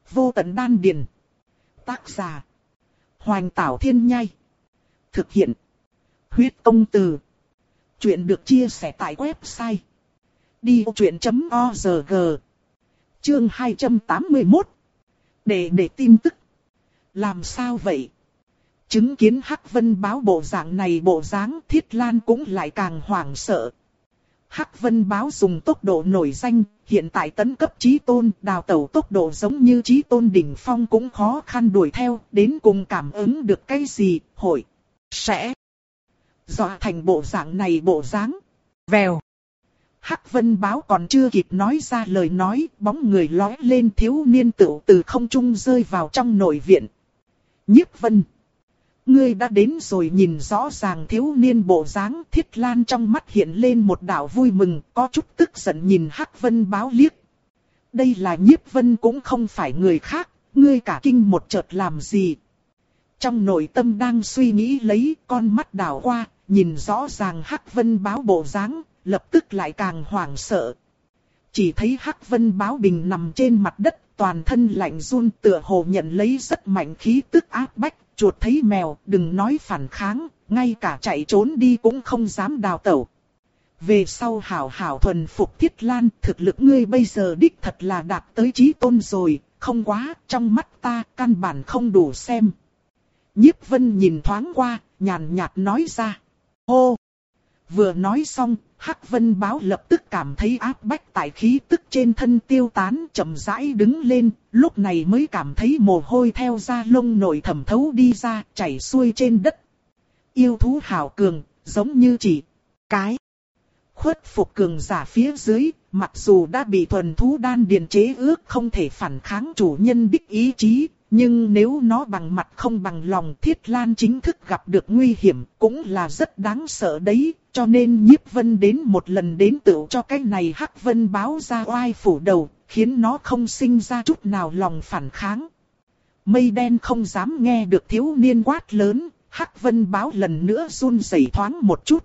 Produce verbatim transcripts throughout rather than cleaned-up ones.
Vô tận đan điền. Tác giả. Hoành Tảo Thiên Nhai. Thực hiện. Huyết Công Từ. Chuyện được chia sẻ tại website đi vô chuyện chấm org. Chương hai trăm tám mươi mốt. Để để tin tức. Làm sao vậy? Chứng kiến Hắc Vân Báo bộ dạng này bộ dáng, Thiết Lan cũng lại càng hoảng sợ. Hắc Vân Báo dùng tốc độ nổi danh, hiện tại tấn cấp chí tôn, đào tẩu tốc độ giống như chí tôn đỉnh phong cũng khó khăn đuổi theo, đến cùng cảm ứng được cái gì, hội, sẽ dọa thành bộ dạng này bộ dáng. Vèo. Hắc Vân Báo còn chưa kịp nói ra lời nói, bóng người lóe lên, thiếu niên tựu từ không trung rơi vào trong nội viện. Nhiếp Vân, ngươi đã đến rồi. Nhìn rõ ràng thiếu niên bộ dáng, Thiết Lan trong mắt hiện lên một đạo vui mừng, có chút tức giận nhìn Hắc Vân Báo liếc. Đây là Nhiếp Vân cũng không phải người khác, ngươi cả kinh một chợt làm gì? Trong nội tâm đang suy nghĩ lấy, con mắt đảo qua, nhìn rõ ràng Hắc Vân Báo bộ dáng, lập tức lại càng hoảng sợ. Chỉ thấy Hắc Vân Báo bình nằm trên mặt đất, toàn thân lạnh run, tựa hồ nhận lấy rất mạnh khí tức áp bách. Chuột thấy mèo, đừng nói phản kháng, ngay cả chạy trốn đi cũng không dám đào tẩu. Về sau hảo hảo thuần phục Thiết Lan, thực lực ngươi bây giờ đích thật là đạt tới chí tôn rồi, không quá, trong mắt ta căn bản không đủ xem. Nhiếp Vân nhìn thoáng qua, nhàn nhạt nói ra. Hô! Vừa nói xong, Hắc Vân Báo lập tức cảm thấy áp bách tại khí tức trên thân tiêu tán, chậm rãi đứng lên, lúc này mới cảm thấy mồ hôi theo da lông nổi thẩm thấu đi ra, chảy xuôi trên đất. Yêu thú hảo cường, giống như chỉ cái khuất phục cường giả phía dưới, mặc dù đã bị thuần thú đan điền chế ước không thể phản kháng chủ nhân đích ý chí, nhưng nếu nó bằng mặt không bằng lòng, Thiết Lan chính thức gặp được nguy hiểm, cũng là rất đáng sợ đấy, cho nên Nhiếp Vân đến một lần đến tựu cho cái này Hắc Vân Báo ra oai phủ đầu, khiến nó không sinh ra chút nào lòng phản kháng. Mây đen không dám nghe được thiếu niên quát lớn, Hắc Vân Báo lần nữa run rẩy thoáng một chút.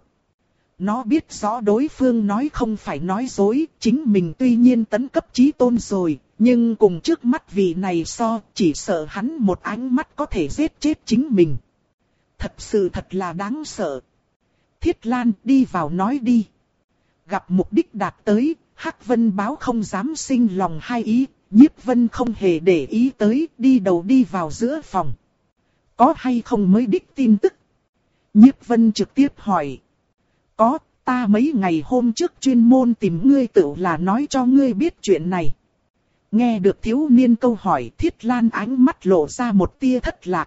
Nó biết rõ đối phương nói không phải nói dối, chính mình tuy nhiên tấn cấp chí tôn rồi, nhưng cùng trước mắt vị này so, chỉ sợ hắn một ánh mắt có thể giết chết chính mình. Thật sự thật là đáng sợ. Thiết Lan, đi vào nói đi. Gặp mục đích đạt tới, Hắc Vân Báo không dám sinh lòng hai ý, Nhiếp Vân không hề để ý tới, đi đầu đi vào giữa phòng. Có hay không mới đích tin tức? Nhiếp Vân trực tiếp hỏi. Có, ta mấy ngày hôm trước chuyên môn tìm ngươi tựu là nói cho ngươi biết chuyện này. Nghe được thiếu niên câu hỏi, Thiết Lan ánh mắt lộ ra một tia thất lạc.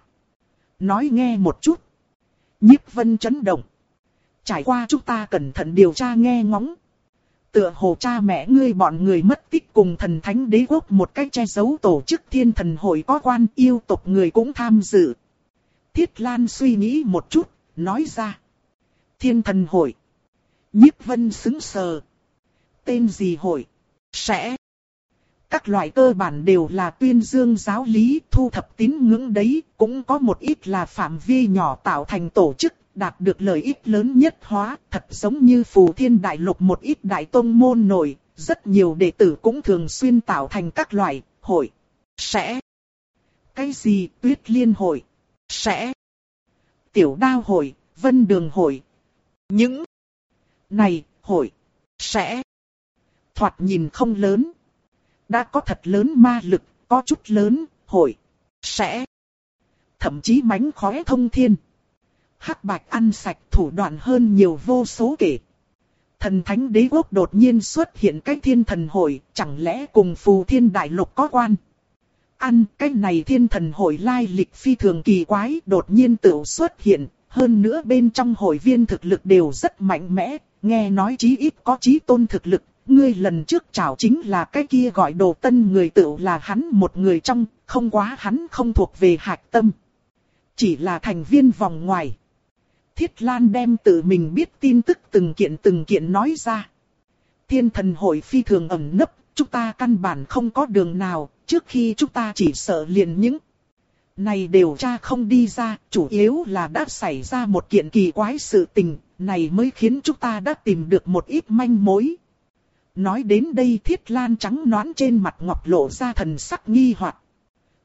Nói nghe một chút. Nhiếp Vân chấn động. Trải qua chúng ta cẩn thận điều tra nghe ngóng. Tựa hồ cha mẹ ngươi bọn người mất tích cùng thần thánh đế quốc một cách che giấu tổ chức thiên thần hội có quan, yêu tộc người cũng tham dự. Thiết Lan suy nghĩ một chút, nói ra. Thiên thần hội. Nhiếp Vân sững sờ. Tên gì hội? Sẽ. Các loại cơ bản đều là tuyên dương giáo lý, thu thập tín ngưỡng đấy, cũng có một ít là phạm vi nhỏ tạo thành tổ chức, đạt được lợi ích lớn nhất hóa, thật giống như Phù Thiên Đại Lục một ít đại tông môn nổi, rất nhiều đệ tử cũng thường xuyên tạo thành các loại hội. Sẽ. Cái gì? Tuyết Liên hội. Sẽ. Tiểu Đao hội, Vân Đường hội. Những này, hội. Sẽ. Thoạt nhìn không lớn. Đã có thật lớn ma lực, có chút lớn, hội. Sẽ. Thậm chí mánh khóe thông thiên. Hắc bạch ăn sạch, thủ đoạn hơn nhiều vô số kể. Thần thánh đế quốc đột nhiên xuất hiện cái thiên thần hội, chẳng lẽ cùng Phù Thiên Đại Lục có quan? Ăn cái này thiên thần hội lai lịch phi thường kỳ quái, đột nhiên tự xuất hiện, hơn nữa bên trong hội viên thực lực đều rất mạnh mẽ, nghe nói chí ít có chí tôn thực lực. Ngươi lần trước chào chính là cái kia gọi Đồ Tân người, tự là hắn một người trong, không quá hắn không thuộc về hạch tâm. Chỉ là thành viên vòng ngoài. Thiết Lan đem tự mình biết tin tức từng kiện từng kiện nói ra. Thiên thần hội phi thường ẩn nấp, chúng ta căn bản không có đường nào, trước khi chúng ta chỉ sợ liền những này đều tra không đi ra, chủ yếu là đã xảy ra một kiện kỳ quái sự tình, này mới khiến chúng ta đã tìm được một ít manh mối. Nói đến đây Thiết Lan trắng nõn trên mặt ngọc lộ ra thần sắc nghi hoặc.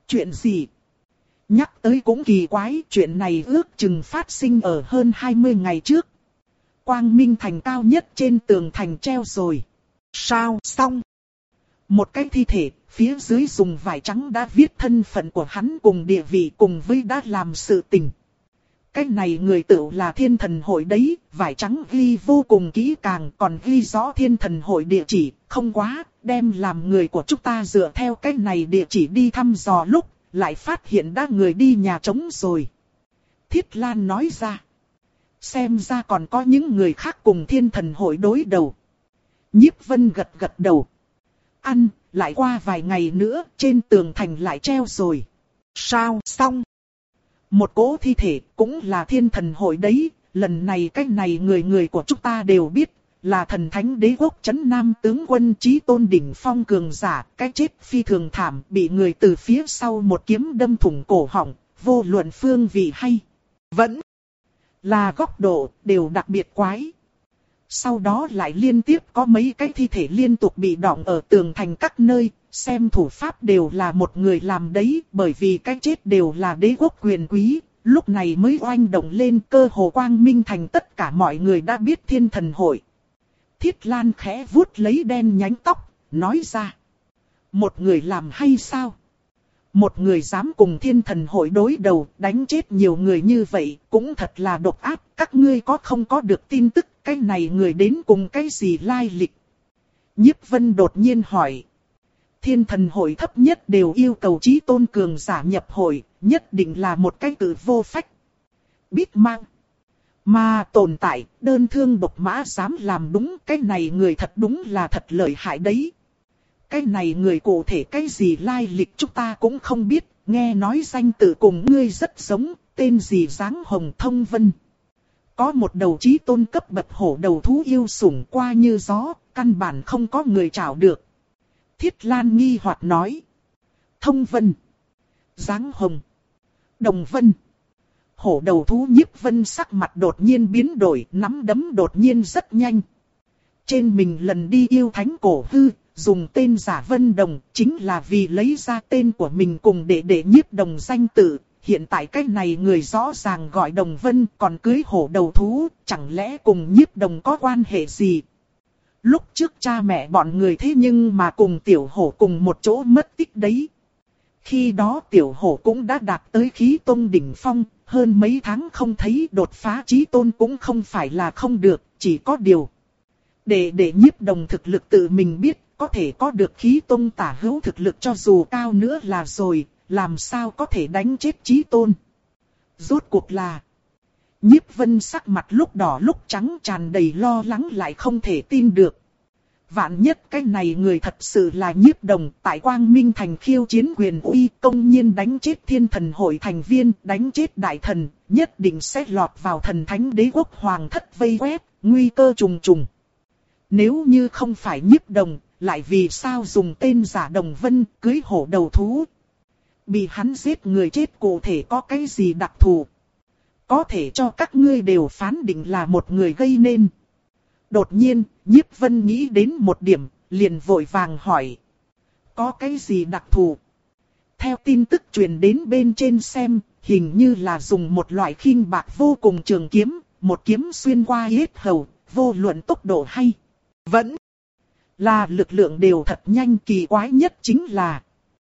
Chuyện gì? Nhắc tới cũng kỳ quái, chuyện này ước chừng phát sinh ở hơn hai mươi ngày trước. Quang Minh Thành cao nhất trên tường thành treo rồi. Sao xong? Một cái thi thể, phía dưới dùng vải trắng đã viết thân phận của hắn cùng địa vị cùng với đã làm sự tình. Cái này người tự là thiên thần hội đấy, vải trắng ghi vô cùng kỹ càng, còn ghi rõ thiên thần hội địa chỉ, không quá, đem làm người của chúng ta dựa theo cái này địa chỉ đi thăm dò lúc, lại phát hiện đã người đi nhà trống rồi. Thiết Lan nói ra. Xem ra còn có những người khác cùng thiên thần hội đối đầu. Nhiếp Vân gật gật đầu. Ăn, lại qua vài ngày nữa, trên tường thành lại treo rồi. Sao xong? Một cỗ thi thể, cũng là thiên thần hội đấy, lần này cái này người người của chúng ta đều biết, là thần thánh đế quốc trấn Nam tướng quân Chí Tôn đỉnh phong cường giả, cái chết phi thường thảm, bị người từ phía sau một kiếm đâm thủng cổ họng, vô luận phương vị hay vẫn là góc độ, đều đặc biệt quái. Sau đó lại liên tiếp có mấy cái thi thể liên tục bị đọng ở tường thành các nơi, xem thủ pháp đều là một người làm đấy, bởi vì cái chết đều là đế quốc quyền quý, lúc này mới oanh động lên, cơ hồ Quang Minh Thành tất cả mọi người đã biết thiên thần hội. Thiết Lan khẽ vuốt lấy đen nhánh tóc, nói ra. Một người làm hay sao? Một người dám cùng thiên thần hội đối đầu, đánh chết nhiều người như vậy, cũng thật là độc ác. Các ngươi có không có được tin tức, cái này người đến cùng cái gì lai lịch? Nhiếp Vân đột nhiên hỏi. Thiên thần hội thấp nhất đều yêu cầu Chí Tôn cường giả nhập hội, nhất định là một cái cử vô phách. Biết mang. Mà tồn tại, đơn thương độc mã dám làm đúng, cái này người thật đúng là thật lợi hại đấy. Cái này người cụ thể cái gì lai lịch chúng ta cũng không biết, nghe nói danh tự cùng ngươi rất giống, tên gì dáng hồng thông vân. Có một đầu Chí Tôn cấp bậc hổ đầu thú yêu sủng qua như gió, căn bản không có người chảo được. Thiết Lan nghi hoặc nói. Thông vân. Dáng hồng. Đồng vân. Hổ đầu thú Nhiếp Vân sắc mặt đột nhiên biến đổi, nắm đấm đột nhiên rất nhanh. Trên mình lần đi yêu thánh cổ hư, dùng tên giả Vân Đồng, chính là vì lấy ra tên của mình cùng để để Nhiếp Đồng danh tự. Hiện tại cái này người rõ ràng gọi Đồng Vân, còn cưới hổ đầu thú, chẳng lẽ cùng Nhiếp Đồng có quan hệ gì? Lúc trước cha mẹ bọn người thế nhưng mà cùng tiểu hổ cùng một chỗ mất tích đấy. Khi đó tiểu hổ cũng đã đạt tới khí tôn đỉnh phong, hơn mấy tháng không thấy đột phá Chí Tôn cũng không phải là không được, chỉ có điều. Để để Nhiếp Đồng thực lực tự mình biết, có thể có được khí tôn tả hữu thực lực cho dù cao nữa là rồi, làm sao có thể đánh chết Chí Tôn. Rốt cuộc là... Nhiếp Vân sắc mặt lúc đỏ lúc trắng tràn đầy lo lắng lại không thể tin được. Vạn nhất cái này người thật sự là Nhiếp Đồng, tại Quang Minh Thành khiêu chiến quyền uy, công nhiên đánh chết thiên thần hội thành viên, đánh chết đại thần, nhất định sẽ lọt vào thần thánh đế quốc hoàng thất vây quét, nguy cơ trùng trùng. Nếu như không phải Nhiếp Đồng, lại vì sao dùng tên giả Đồng Vân cưới hổ đầu thú? Bị hắn giết người chết cụ thể có cái gì đặc thù? Có thể cho các ngươi đều phán định là một người gây nên. Đột nhiên, Nhiếp Vân nghĩ đến một điểm, liền vội vàng hỏi. Có cái gì đặc thù? Theo tin tức truyền đến bên trên xem, hình như là dùng một loại khinh bạc vô cùng trường kiếm, một kiếm xuyên qua yết hầu, vô luận tốc độ hay vẫn là lực lượng đều thật nhanh. Kỳ quái nhất chính là...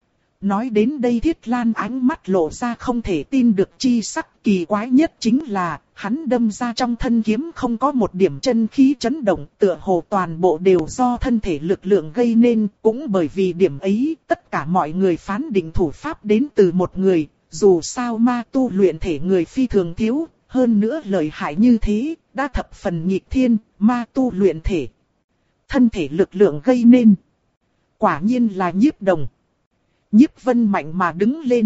Nói đến đây Thiết Lan ánh mắt lộ ra không thể tin được chi sắc. Kỳ quái nhất chính là, hắn đâm ra trong thân kiếm không có một điểm chân khí chấn động, tựa hồ toàn bộ đều do thân thể lực lượng gây nên. Cũng bởi vì điểm ấy, tất cả mọi người phán định thủ pháp đến từ một người, dù sao ma tu luyện thể người phi thường thiếu, hơn nữa lợi hại như thế, đã thập phần nghịch thiên, ma tu luyện thể. Thân thể lực lượng gây nên. Quả nhiên là Nhiếp Đồng. Nhiếp Vân mạnh mà đứng lên.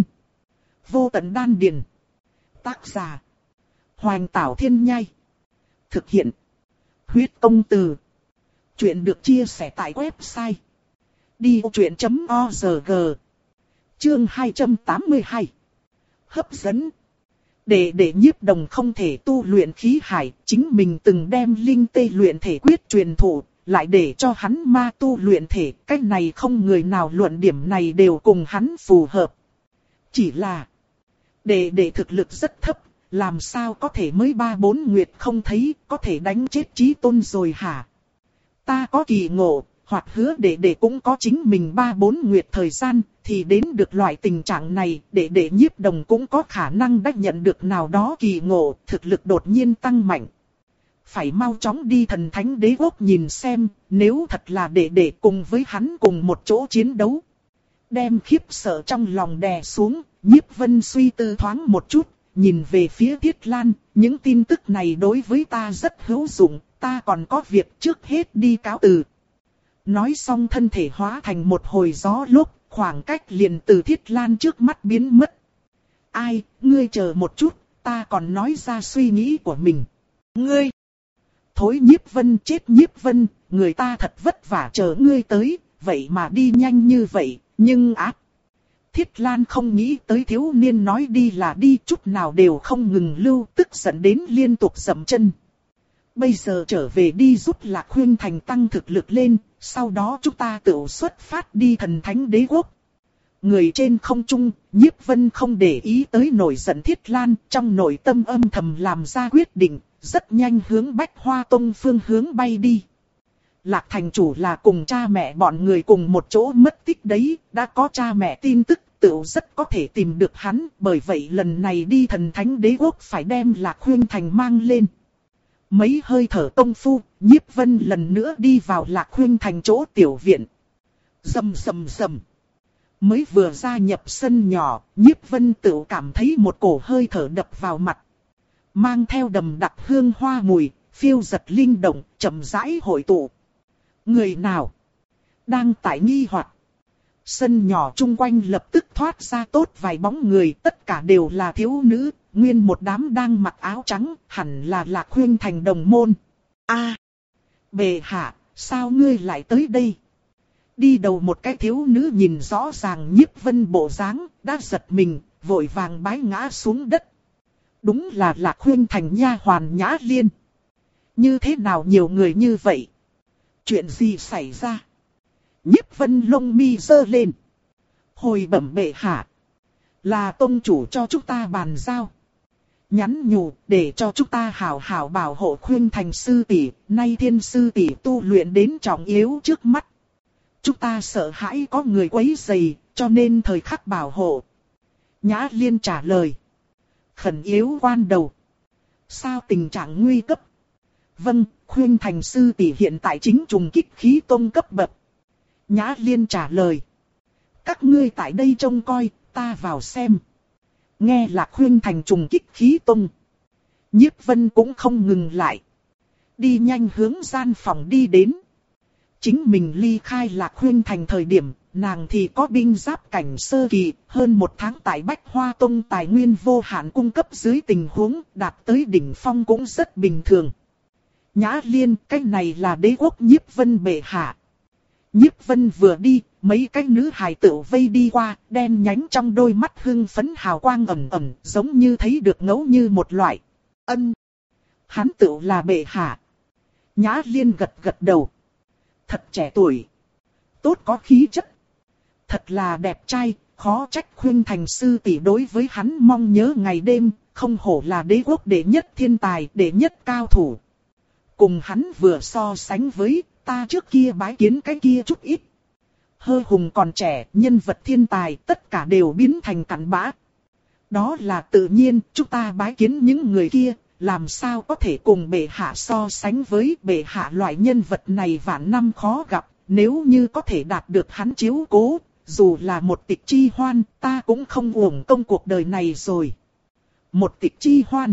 Vô tận đan điền. Tác giả. Hoành Tảo Thiên Nhai. Thực hiện. Huyết Công Từ. Chuyện được chia sẻ tại website. đi ô chuyện chấm o rờ giê. Chương hai trăm tám mươi hai. Hấp dẫn. Để để Nhiếp Đồng không thể tu luyện khí hải, chính mình từng đem linh tê luyện thể quyết truyền thụ. Lại để cho hắn ma tu luyện thể, cách này không người nào luận điểm này đều cùng hắn phù hợp. Chỉ là, đệ đệ thực lực rất thấp, làm sao có thể mới ba bốn nguyệt không thấy, có thể đánh chết Chí Tôn rồi hả? Ta có kỳ ngộ, hoặc hứa đệ đệ cũng có chính mình ba bốn nguyệt thời gian, thì đến được loại tình trạng này, đệ đệ Nhiếp Đồng cũng có khả năng đã nhận được nào đó kỳ ngộ, thực lực đột nhiên tăng mạnh. Phải mau chóng đi Thần Thánh Đế Quốc nhìn xem, nếu thật là đệ đệ cùng với hắn cùng một chỗ chiến đấu. Đem khiếp sợ trong lòng đè xuống, Nhiếp Vân suy tư thoáng một chút, nhìn về phía Thiết Lan, những tin tức này đối với ta rất hữu dụng, ta còn có việc trước hết đi cáo từ. Nói xong thân thể hóa thành một hồi gió lốc, khoảng cách liền từ Thiết Lan trước mắt biến mất. Ai, ngươi chờ một chút, ta còn nói ra suy nghĩ của mình. Ngươi! Thối Nhiếp Vân, chết Nhiếp Vân, người ta thật vất vả chờ ngươi tới, vậy mà đi nhanh như vậy, nhưng ác. Thiết Lan không nghĩ tới thiếu niên nói đi là đi, chút nào đều không ngừng lưu, tức giận đến liên tục dậm chân. Bây giờ trở về đi giúp Lạc Khuyên Thành tăng thực lực lên, sau đó chúng ta tự xuất phát đi Thần Thánh Đế Quốc. Người trên không trung, Nhiếp Vân không để ý tới nổi giận Thiết Lan, trong nội tâm âm thầm làm ra quyết định, rất nhanh hướng Bách Hoa Tông phương hướng bay đi. Lạc thành chủ là cùng cha mẹ bọn người cùng một chỗ mất tích đấy, đã có cha mẹ tin tức, tự rất có thể tìm được hắn, bởi vậy lần này đi Thần Thánh Đế Quốc phải đem Lạc Khuyên Thành mang lên. Mấy hơi thở công phu, Nhiếp Vân lần nữa đi vào Lạc Khuyên Thành chỗ tiểu viện. Rầm rầm rầm. Mới vừa gia nhập sân nhỏ, Nhiếp Vân tự cảm thấy một cổ hơi thở đập vào mặt. Mang theo đầm đặc hương hoa mùi, phiêu giật linh động, chậm rãi hội tụ. Người nào? Đang tại nghi hoặc. Sân nhỏ chung quanh lập tức thoát ra tốt vài bóng người, tất cả đều là thiếu nữ, nguyên một đám đang mặc áo trắng, hẳn là Lạc Khuyên Thành đồng môn. A, à, bệ hạ, sao ngươi lại tới đây? Đi đầu một cái thiếu nữ nhìn rõ ràng Nhiếp Vân bộ dáng, đã giật mình, vội vàng bái ngã xuống đất. Đúng là Lạc Khuyên Thành nha hoàn Nhã Liên. Như thế nào nhiều người như vậy? Chuyện gì xảy ra? Nhiếp Vân lông mi giơ lên. Hồi bẩm bệ hạ. Là tông chủ cho chúng ta bàn giao. Nhắn nhủ để cho chúng ta hảo hảo bảo hộ Khuyên Thành sư tỷ. Nay thiên sư tỷ tu luyện đến trọng yếu trước mắt. Chúng ta sợ hãi có người quấy rầy, cho nên thời khắc bảo hộ. Nhã Liên trả lời. Khẩn yếu quan đầu. Sao tình trạng nguy cấp? Vâng, Khuyên Thành sư tỷ hiện tại chính trùng kích khí tông cấp bậc. Nhã Liên trả lời. Các ngươi tại đây trông coi, ta vào xem. Nghe là Khuyên Thành trùng kích khí tông. Nhiếp Vân cũng không ngừng lại. Đi nhanh hướng gian phòng đi đến. Chính mình ly khai Lạc Khuyên Thành thời điểm, nàng thì có binh giáp cảnh sơ kỳ, hơn một tháng tại Bách Hoa Tông tài nguyên vô hạn cung cấp dưới tình huống, đạt tới đỉnh phong cũng rất bình thường. Nhã Liên, cái này là Đế Quốc Nhiếp Vân bệ hạ. Nhiếp Vân vừa đi, mấy cái nữ hài tử vây đi qua, đen nhánh trong đôi mắt hưng phấn hào quang ẩn ẩn, giống như thấy được ngẫu như một loại. Ân, hắn tự là bệ hạ. Nhã Liên gật gật đầu. Thật trẻ tuổi, tốt có khí chất, thật là đẹp trai, khó trách Khuyên Thành sư tỷ đối với hắn mong nhớ ngày đêm, không hổ là Đế Quốc đệ nhất thiên tài, đệ nhất cao thủ. Cùng hắn vừa so sánh với, ta trước kia bái kiến cái kia chút ít. Hơ hùng còn trẻ, nhân vật thiên tài, tất cả đều biến thành cặn bã. Đó là tự nhiên, chúng ta bái kiến những người kia, làm sao có thể cùng bệ hạ so sánh với bệ hạ loại nhân vật này vạn năm khó gặp, nếu như có thể đạt được hắn chiếu cố, dù là một tịch chi hoan, ta cũng không uổng công cuộc đời này rồi. Một tịch chi hoan.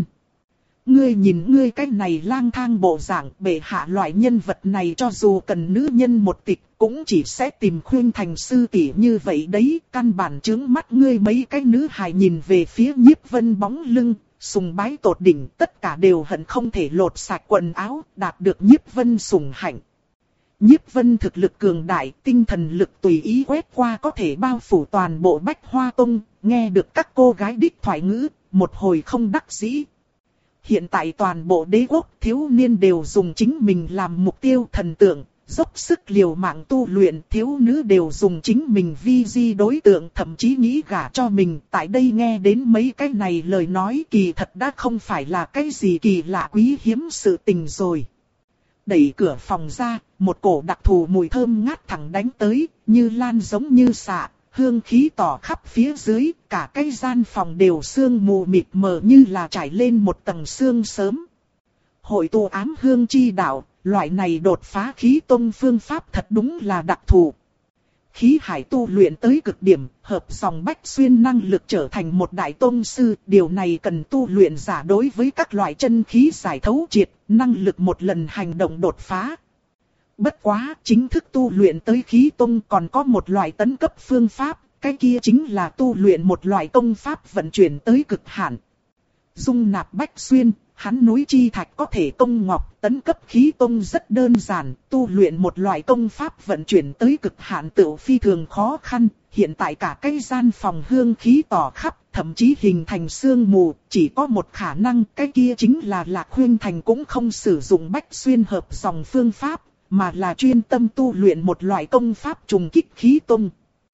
Ngươi nhìn ngươi cái này lang thang bộ dạng, bệ hạ loại nhân vật này cho dù cần nữ nhân một tịch, cũng chỉ sẽ tìm Khuyên Thành sư tỷ như vậy đấy, căn bản chướng mắt ngươi mấy cái nữ hài nhìn về phía Nhiếp Vân bóng lưng, sùng bái tột đỉnh, tất cả đều hận không thể lột sạch quần áo, đạt được Nhiếp Vân sủng hạnh. Nhiếp Vân thực lực cường đại, tinh thần lực tùy ý quét qua có thể bao phủ toàn bộ Bách Hoa Tông, nghe được các cô gái đích thoại ngữ, một hồi không đắc dĩ. Hiện tại toàn bộ Đế Quốc thiếu niên đều dùng chính mình làm mục tiêu thần tượng, dốc sức liều mạng tu luyện, thiếu nữ đều dùng chính mình vi di đối tượng, thậm chí nghĩ gả cho mình. Tại đây nghe đến mấy cái này lời nói kỳ thật đã không phải là cái gì kỳ lạ quý hiếm sự tình rồi. Đẩy cửa phòng ra, một cổ đặc thù mùi thơm ngát thẳng đánh tới, như lan giống như xạ, hương khí tỏ khắp phía dưới, cả cái gian phòng đều sương mù mịt mờ như là trải lên một tầng sương sớm. Hội tụ ám hương chi đạo, loại này đột phá khí tông phương pháp thật đúng là đặc thù. Khí hải tu luyện tới cực điểm, hợp dòng bách xuyên năng lực trở thành một đại tông sư, điều này cần tu luyện giả đối với các loại chân khí giải thấu triệt, năng lực một lần hành động đột phá. Bất quá, chính thức tu luyện tới khí tông còn có một loại tấn cấp phương pháp, cái kia chính là tu luyện một loại công pháp vận chuyển tới cực hạn. Dung nạp bách xuyên, hắn núi chi thạch có thể công ngọc, tấn cấp khí tông rất đơn giản, tu luyện một loại công pháp vận chuyển tới cực hạn tựu phi thường khó khăn, hiện tại cả cái gian phòng hương khí tỏ khắp, thậm chí hình thành sương mù, chỉ có một khả năng, cái kia chính là Lạc Huyên Thành cũng không sử dụng bách xuyên hợp dòng phương pháp, mà là chuyên tâm tu luyện một loại công pháp trùng kích khí tông.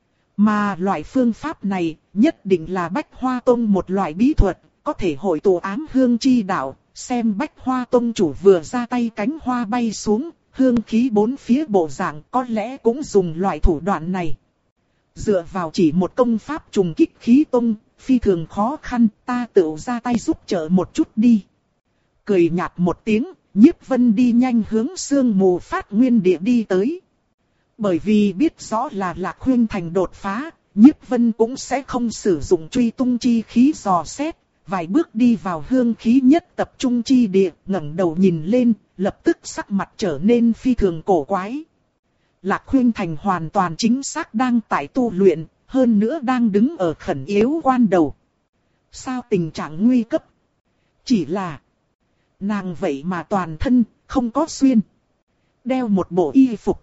Mà loại phương pháp này, nhất định là Bách Hoa Tông một loại bí thuật, có thể hội tụ ám hương chi đạo, xem Bách Hoa Tông chủ vừa ra tay cánh hoa bay xuống, hương khí bốn phía bộ dạng có lẽ cũng dùng loại thủ đoạn này. Dựa vào chỉ một công pháp trùng kích khí tông, phi thường khó khăn, ta tự ra tay giúp trợ một chút đi. Cười nhạt một tiếng, Nhiếp Vân đi nhanh hướng sương mù phát nguyên địa đi tới. Bởi vì biết rõ là Lạc Huyên Thành đột phá, Nhiếp Vân cũng sẽ không sử dụng truy tung chi khí dò xét. Vài bước đi vào hương khí nhất tập trung chi địa, ngẩng đầu nhìn lên, lập tức sắc mặt trở nên phi thường cổ quái. Lạc Huyên Thành hoàn toàn chính xác đang tại tu luyện, hơn nữa đang đứng ở khẩn yếu quan đầu. Sao tình trạng nguy cấp? Chỉ là nàng vậy mà toàn thân không có xuyên, đeo một bộ y phục.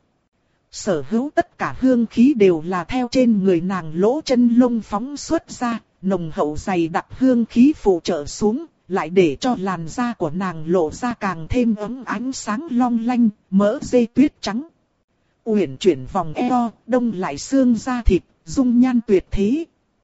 Sở hữu tất cả hương khí đều là theo trên người nàng lỗ chân lông phóng xuất ra, nồng hậu dày đặc hương khí phụ trợ xuống, lại để cho làn da của nàng lộ ra càng thêm ấm ánh sáng long lanh, mỡ dê tuyết trắng. Uyển chuyển vòng eo, đông lại xương da thịt, dung nhan tuyệt thế.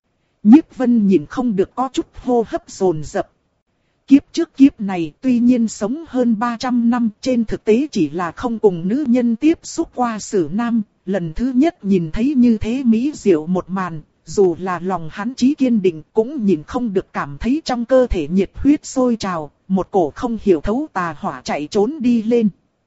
Nhiếp Vân nhìn không được có chút hô hấp dồn dập. Kiếp trước kiếp này tuy nhiên sống hơn ba trăm năm, trên thực tế chỉ là không cùng nữ nhân tiếp xúc qua sử nam, lần thứ nhất nhìn thấy như thế mỹ diệu một màn, dù là lòng hắn chí kiên định cũng nhìn không được cảm thấy trong cơ thể nhiệt huyết sôi trào, một cổ không hiểu thấu tà hỏa chạy trốn đi lên.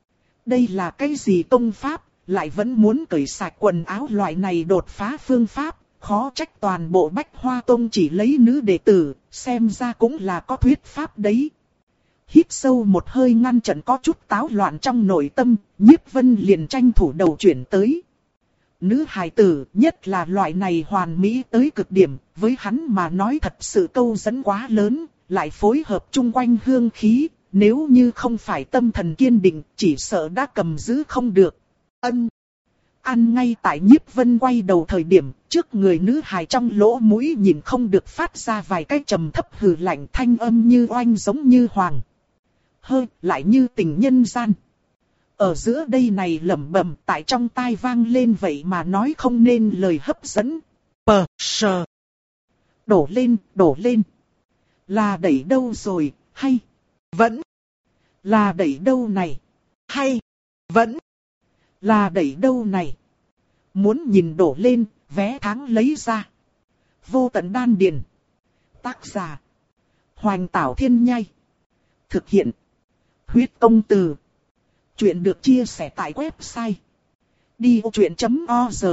Đây là cái gì công pháp, lại vẫn muốn cởi sạch quần áo, loại này đột phá phương pháp, khó trách toàn bộ Bách Hoa Tông chỉ lấy nữ đệ tử, xem ra cũng là có thuyết pháp đấy. Hít sâu một hơi ngăn chặn có chút táo loạn trong nội tâm, Nhiếp Vân liền tranh thủ đầu chuyển tới. Nữ hài tử, nhất là loại này hoàn mỹ tới cực điểm, với hắn mà nói thật sự câu dẫn quá lớn, lại phối hợp chung quanh hương khí, nếu như không phải tâm thần kiên định, chỉ sợ đã cầm giữ không được. Ân. Ăn ngay tại Nhiếp Vân quay đầu thời điểm, trước người nữ hài trong lỗ mũi nhìn không được phát ra vài cái trầm thấp hừ lạnh, thanh âm như oanh giống như hoàng. Hơi, lại như tình nhân gian. Ở giữa đây này lẩm bẩm tại trong tai vang lên vậy mà nói không nên lời hấp dẫn. Pờ, sờ. Đổ lên, đổ lên. Là đẩy đâu rồi, hay? Vẫn. Là đẩy đâu này? Hay? Vẫn. Là đẩy đâu này? Muốn nhìn đổ lên, vé tháng lấy ra. Vô tận đan điền. Tác giả. Hoành Tảo Thiên Nhai. Thực hiện. Huyết Công Từ. Chuyện được chia sẻ tại website đi ô chuyện chấm org.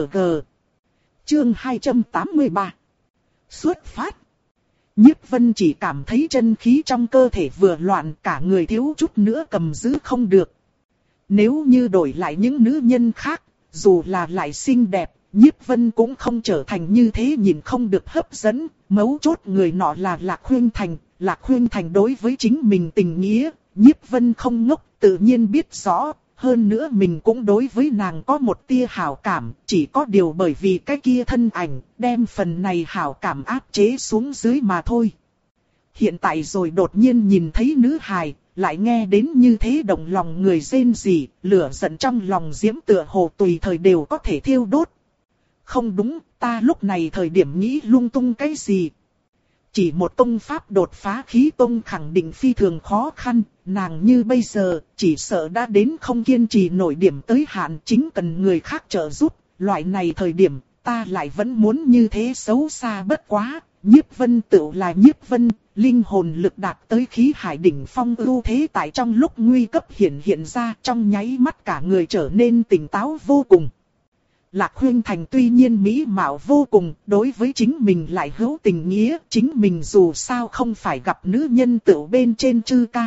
Chương hai trăm tám mươi ba. Xuất phát. Nhiếp Vân chỉ cảm thấy chân khí trong cơ thể vừa loạn, cả người thiếu chút nữa cầm giữ không được. Nếu như đổi lại những nữ nhân khác, dù là lại xinh đẹp, Nhiếp Vân cũng không trở thành như thế, nhìn không được hấp dẫn. Mấu chốt người nọ là Lạc Huyên Thành, Lạc Huyên Thành đối với chính mình tình nghĩa, Nhiếp Vân không ngốc, tự nhiên biết rõ. Hơn nữa mình cũng đối với nàng có một tia hảo cảm, chỉ có điều bởi vì cái kia thân ảnh, đem phần này hảo cảm áp chế xuống dưới mà thôi. Hiện tại rồi đột nhiên nhìn thấy nữ hài, lại nghe đến như thế động lòng người rên rỉ, lửa giận trong lòng diễm tựa hồ tùy thời đều có thể thiêu đốt. Không đúng, ta lúc này thời điểm nghĩ lung tung cái gì? Chỉ một tông pháp đột phá khí tông khẳng định phi thường khó khăn, nàng như bây giờ, chỉ sợ đã đến không kiên trì nổi điểm tới hạn, chính cần người khác trợ giúp. Loại này thời điểm, ta lại vẫn muốn như thế xấu xa bất quá. Nhiếp Vân tựu là Nhiếp Vân, linh hồn lực đạt tới khí hải đỉnh phong ưu thế tại trong lúc nguy cấp hiện hiện ra, trong nháy mắt cả người trở nên tỉnh táo vô cùng. Lạc Huyên Thành tuy nhiên mỹ mạo vô cùng, đối với chính mình lại hữu tình nghĩa, chính mình dù sao không phải gặp nữ nhân tựu bên trên chư ca.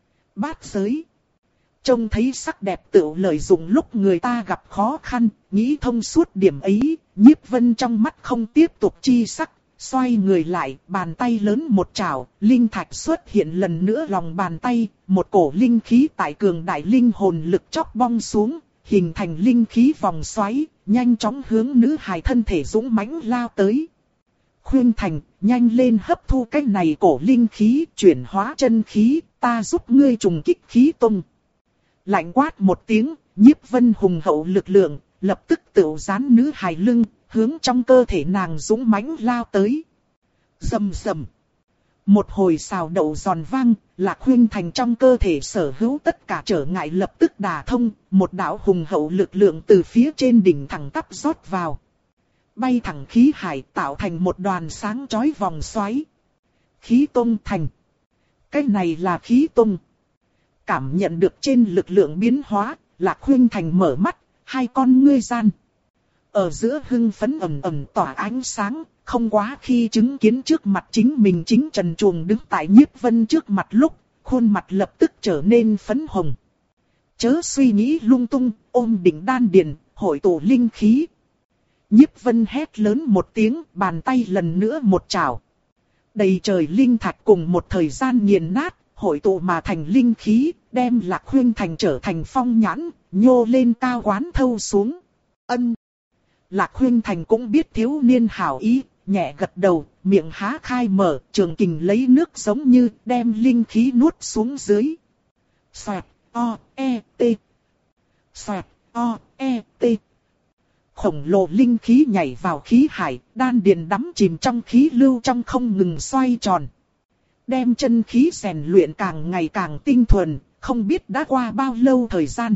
Bát giới. Trông thấy sắc đẹp tựu lợi dụng lúc người ta gặp khó khăn, nghĩ thông suốt điểm ấy, Nhiếp Vân trong mắt không tiếp tục chi sắc, xoay người lại, bàn tay lớn một chảo, linh thạch xuất hiện lần nữa lòng bàn tay, một cổ linh khí tại cường đại linh hồn lực chóc bong xuống, hình thành linh khí vòng xoáy, nhanh chóng hướng nữ hài thân thể dũng mãnh lao tới. Khuyên Thành, nhanh lên hấp thu cái này cổ linh khí, chuyển hóa chân khí, ta giúp ngươi trùng kích khí tung. Lạnh quát một tiếng, Nhiếp Vân hùng hậu lực lượng, lập tức tựu dán nữ hài lưng, hướng trong cơ thể nàng dũng mãnh lao tới. Rầm rầm. Một hồi xào đậu giòn vang, Lạc Huyên Thành trong cơ thể sở hữu tất cả trở ngại lập tức đả thông, một đạo hùng hậu lực lượng từ phía trên đỉnh thẳng tắp rót vào. Bay thẳng khí hải tạo thành một đoàn sáng chói vòng xoáy. Khí tông thành. Cái này là khí tông. Cảm nhận được trên lực lượng biến hóa, Lạc Huyên Thành mở mắt, hai con ngươi gian. Ở giữa hưng phấn ầm ầm tỏa ánh sáng, không quá khi chứng kiến trước mặt chính mình chính trần truồng đứng tại Nhiếp Vân trước mặt lúc, khuôn mặt lập tức trở nên phấn hồng. Chớ suy nghĩ lung tung, ôm đỉnh đan điền, hội tụ linh khí. Nhiếp Vân hét lớn một tiếng, bàn tay lần nữa một chảo. Đầy trời linh thạch cùng một thời gian nghiền nát, hội tụ mà thành linh khí, đem Lạc Huyên Thành trở thành phong nhãn, nhô lên cao quán thâu xuống. Ân. Lạc Huyên Thành cũng biết thiếu niên hảo ý, nhẹ gật đầu, miệng há khai mở, trường kình lấy nước giống như đem linh khí nuốt xuống dưới. Xoẹt, o, e, t. Xoẹt, o, e, t. Khổng lồ linh khí nhảy vào khí hải, đan điền đắm chìm trong khí lưu trong không ngừng xoay tròn. Đem chân khí rèn luyện càng ngày càng tinh thuần, không biết đã qua bao lâu thời gian.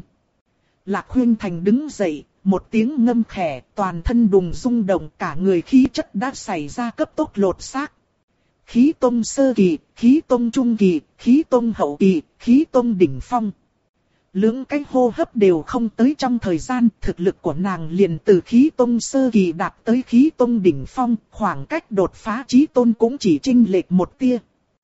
Lạc Huyên Thành đứng dậy, một tiếng ngâm khẽ, toàn thân đùng rung động, cả người khí chất đã xảy ra cấp tốc lột xác. Khí tông sơ kỳ, khí tông trung kỳ, khí tông hậu kỳ, khí tông đỉnh phong. Lưỡng cái hô hấp đều không tới trong thời gian, thực lực của nàng liền từ khí tông sơ kỳ đạt tới khí tông đỉnh phong, khoảng cách đột phá chí tôn cũng chỉ chênh lệch một tia.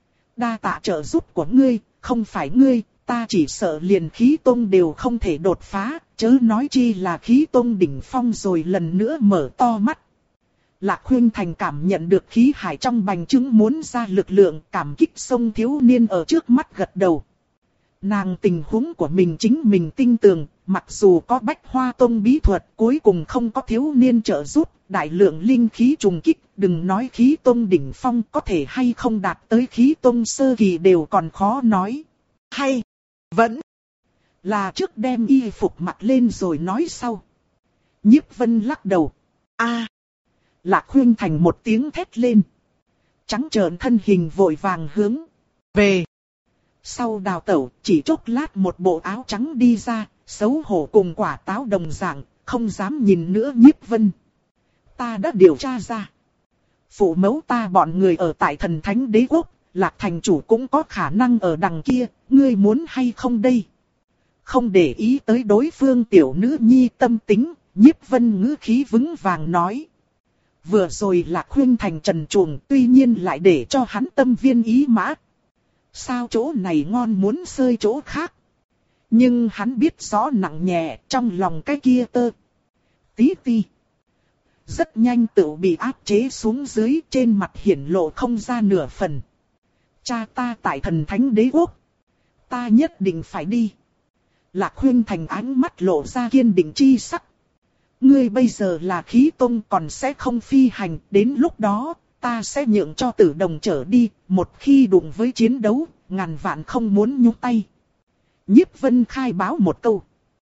Đa tạ trợ giúp của ngươi, không phải ngươi, ta chỉ sợ liền khí tông đều không thể đột phá, chớ nói chi là khí tông đỉnh phong rồi lần nữa mở to mắt. Lạc Huyên Thành cảm nhận được khí hải trong bành trứng muốn ra lực lượng, cảm kích sông thiếu niên ở trước mắt gật đầu. Nàng tình huống của mình chính mình tin tưởng, mặc dù có bách hoa tông bí thuật, cuối cùng không có thiếu niên trợ giúp, đại lượng linh khí trùng kích, đừng nói khí tông đỉnh phong có thể hay không đạt tới khí tông sơ kỳ đều còn khó nói. Hay, vẫn là trước đem y phục mặc lên rồi nói sau. Nhiếp Vân lắc đầu. A. Lạc Huyên Thành một tiếng thét lên. Trắng trợn thân hình vội vàng hướng về. Sau đào tẩu, chỉ chốc lát một bộ áo trắng đi ra, xấu hổ cùng quả táo đồng dạng, không dám nhìn nữa Nhiếp Vân. Ta đã điều tra ra. Phụ mẫu ta bọn người ở tại Thần Thánh Đế Quốc, Lạc thành chủ cũng có khả năng ở đằng kia, ngươi muốn hay không đây? Không để ý tới đối phương tiểu nữ nhi tâm tính, Nhiếp Vân ngữ khí vững vàng nói. Vừa rồi Lạc Huyên Thành trần truồng, tuy nhiên lại để cho hắn tâm viên ý mã. Sao chỗ này ngon muốn xơi chỗ khác? Nhưng hắn biết rõ nặng nhẹ, trong lòng cái kia tơ. Tí ti. Rất nhanh tự bị áp chế xuống dưới, trên mặt hiển lộ không ra nửa phần. Cha ta tại Thần Thánh Đế Quốc. Ta nhất định phải đi. Lạc Huyên Thành ánh mắt lộ ra kiên định chi sắc. Ngươi bây giờ là khí tông còn sẽ không phi hành, đến lúc đó, ta sẽ nhượng cho Tử Đồng trở đi, một khi đụng với chiến đấu, ngàn vạn không muốn nhúng tay. Nhiếp Vân khai báo một câu.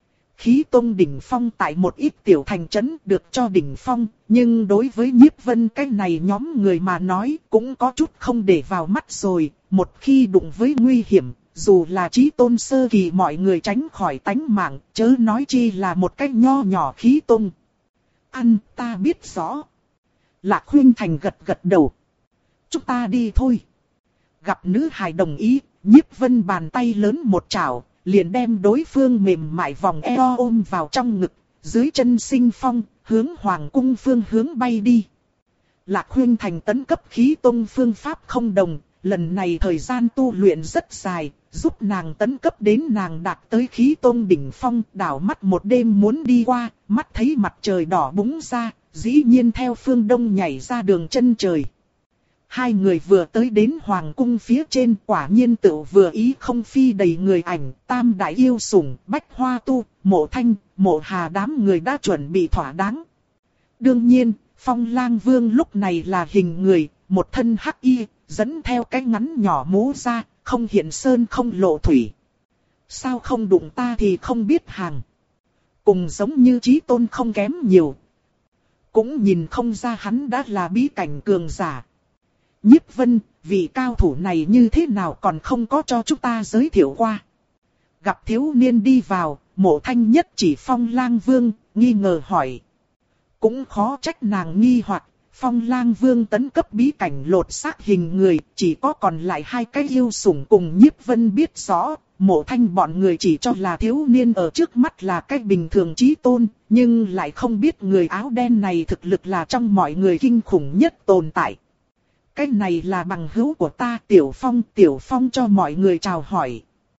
Khí Tông đỉnh phong tại một ít tiểu thành trấn được cho đỉnh phong, nhưng đối với Nhiếp Vân cái này nhóm người mà nói cũng có chút không để vào mắt rồi, một khi đụng với nguy hiểm, dù là chí tôn sơ kỳ mọi người tránh khỏi tánh mạng, chớ nói chi là một cái nho nhỏ Khí Tông. Ăn, ta biết rõ. Lạc Huyên Thành gật gật đầu. Chúng ta đi thôi. Gặp nữ hài đồng ý, Nhiếp Vân bàn tay lớn một chảo, liền đem đối phương mềm mại vòng eo ôm vào trong ngực, dưới chân sinh phong, hướng Hoàng cung phương hướng bay đi. Lạc Huyên Thành tấn cấp Khí Tông phương pháp không đồng, lần này thời gian tu luyện rất dài, giúp nàng tấn cấp đến nàng đạt tới Khí Tông đỉnh phong, đảo mắt một đêm muốn đi qua, mắt thấy mặt trời đỏ búng ra, dĩ nhiên theo phương đông nhảy ra đường chân trời. Hai người vừa tới đến Hoàng cung phía trên, quả nhiên tự vừa ý không phi đầy người ảnh, tam đại yêu sủng, Bách Hoa Tu, Mộ Thanh, Mộ Hà đám người đã chuẩn bị thỏa đáng. Đương nhiên, Phong Lang Vương lúc này là hình người, một thân hắc y, dẫn theo cái ngắn nhỏ mũ ra, không hiện sơn không lộ thủy. Sao không đụng ta thì không biết hàng. Cùng giống như Chí Tôn không kém nhiều. Cũng nhìn không ra hắn đã là bí cảnh cường giả. Nhiếp Vân, vị cao thủ này như thế nào còn không có cho chúng ta giới thiệu qua. Gặp thiếu niên đi vào, Mộ Thanh nhất chỉ Phong Lang Vương, nghi ngờ hỏi. Cũng khó trách nàng nghi hoặc, Phong Lang Vương tấn cấp bí cảnh lột xác hình người, chỉ có còn lại hai cái yêu sủng cùng Nhiếp Vân biết rõ. Mộ Thanh bọn người chỉ cho là thiếu niên ở trước mắt là cái bình thường chí tôn, nhưng lại không biết người áo đen này thực lực là trong mọi người kinh khủng nhất tồn tại. Cái này là bằng hữu của ta Tiểu Phong, Tiểu Phong cho mọi người chào hỏi.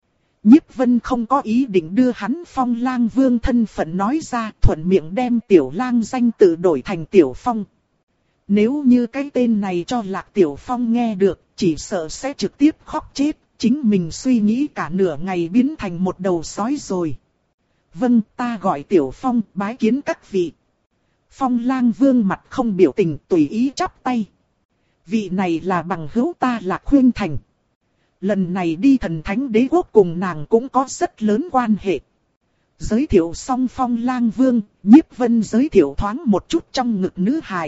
Nhiếp Vân không có ý định đưa hắn Phong Lang Vương thân phận nói ra, thuận miệng đem Tiểu Lang danh tự đổi thành Tiểu Phong. Nếu như cái tên này cho Lạc Tiểu Phong nghe được, chỉ sợ sẽ trực tiếp khóc chết, chính mình suy nghĩ cả nửa ngày biến thành một đầu sói rồi. Vâng, ta gọi Tiểu Phong, bái kiến các vị. Phong Lang Vương mặt không biểu tình, tùy ý chắp tay. Vị này là bằng hữu ta Lạc Huyên Thành. Lần này đi Thần Thánh Đế Quốc cùng nàng cũng có rất lớn quan hệ. Giới thiệu xong Phong Lang Vương, Nhiếp Vân giới thiệu thoáng một chút trong ngực nữ hài.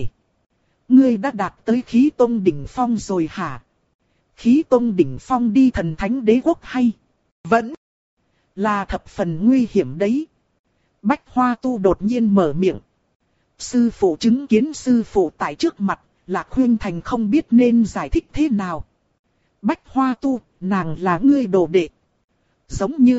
Ngươi đã đạt tới Khí Tông đỉnh phong rồi hả? Khí Tông đỉnh phong đi Thần Thánh Đế Quốc hay? Vẫn là thập phần nguy hiểm đấy. Bách Hoa Tu đột nhiên mở miệng. Sư phụ chứng kiến sư phụ tại trước mặt, Lạc Huyên Thành không biết nên giải thích thế nào. Bách Hoa Tu, nàng là ngươi đồ đệ. Giống như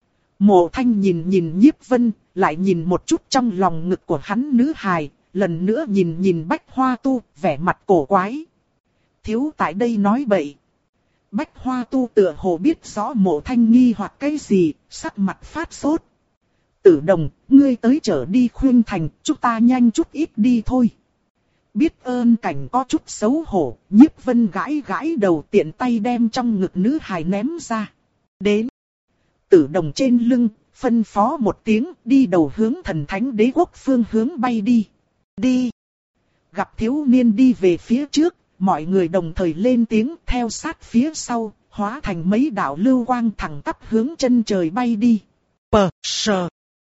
Mộ Thanh nhìn nhìn Nhiếp Vân, lại nhìn một chút trong lòng ngực của hắn nữ hài, lần nữa nhìn nhìn Bách Hoa Tu, vẻ mặt cổ quái. Thiếu tại đây nói bậy. Bách Hoa Tu tựa hồ biết rõ Mộ Thanh nghi hoặc cái gì, sắc mặt phát sốt. Tử Đồng, ngươi tới trở đi Khuyên Thành, chúng ta nhanh chút ít đi thôi. Biết ơn cảnh có chút xấu hổ, Nhiếp Vân gãi gãi đầu tiện tay đem trong ngực nữ hài ném ra. Đến. Tử Đồng trên lưng, phân phó một tiếng, đi đầu hướng Thần Thánh Đế Quốc phương hướng bay đi. Đi. Gặp thiếu niên đi về phía trước, mọi người đồng thời lên tiếng theo sát phía sau, hóa thành mấy đạo lưu quang thẳng tắp hướng chân trời bay đi. Pờ, sờ.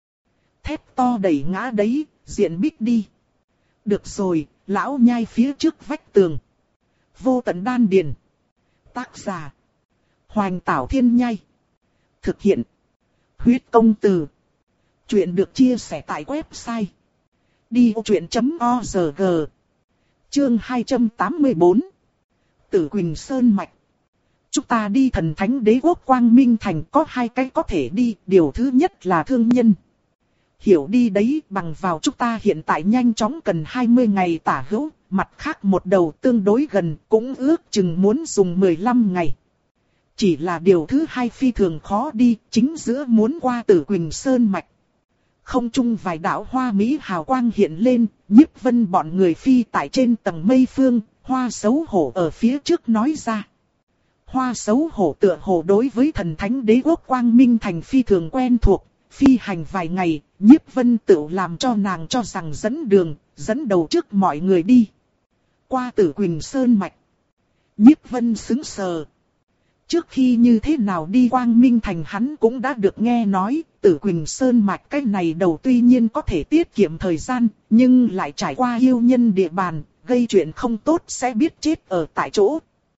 Thép to đẩy ngã đấy, diện bích đi. Được rồi, lão nhai phía trước vách tường. Vô tận đan điền. Tác giả. Hoành Tảo Thiên Nhai. Thực hiện. Huyết công từ. Chuyện được chia sẻ tại website. đi ô chuyện chấm o rờ giê. Chương hai trăm tám mươi tư. Tử Quỳnh Sơn Mạch. Chúng ta đi Thần Thánh Đế Quốc Quang Minh Thành có hai cách có thể đi. Điều thứ nhất là thương nhân. Hiểu đi đấy, bằng vào chúng ta hiện tại nhanh chóng cần hai mươi ngày tả hữu, mặt khác một đầu tương đối gần cũng ước chừng muốn dùng mười lăm ngày. Chỉ là điều thứ hai phi thường khó đi, chính giữa muốn qua Tử Quỳnh Sơn Mạch. Không trung vài đạo hoa mỹ hào quang hiện lên, Nhiếp Vân bọn người phi tại trên tầng mây phương, Hoa Xấu Hổ ở phía trước nói ra. Hoa Xấu Hổ tựa hồ đối với Thần Thánh Đế Quốc Quang Minh Thành phi thường quen thuộc, phi hành vài ngày, Nhiếp Vân tự làm cho nàng cho rằng dẫn đường, dẫn đầu trước mọi người đi. Qua Tử Quỳnh Sơn Mạch. Nhiếp Vân sững sờ. Trước khi như thế nào đi Quang Minh Thành hắn cũng đã được nghe nói, Tử Quỳnh Sơn mạch cái này đầu tuy nhiên có thể tiết kiệm thời gian, nhưng lại trải qua yêu nhân địa bàn, gây chuyện không tốt sẽ biết chết ở tại chỗ.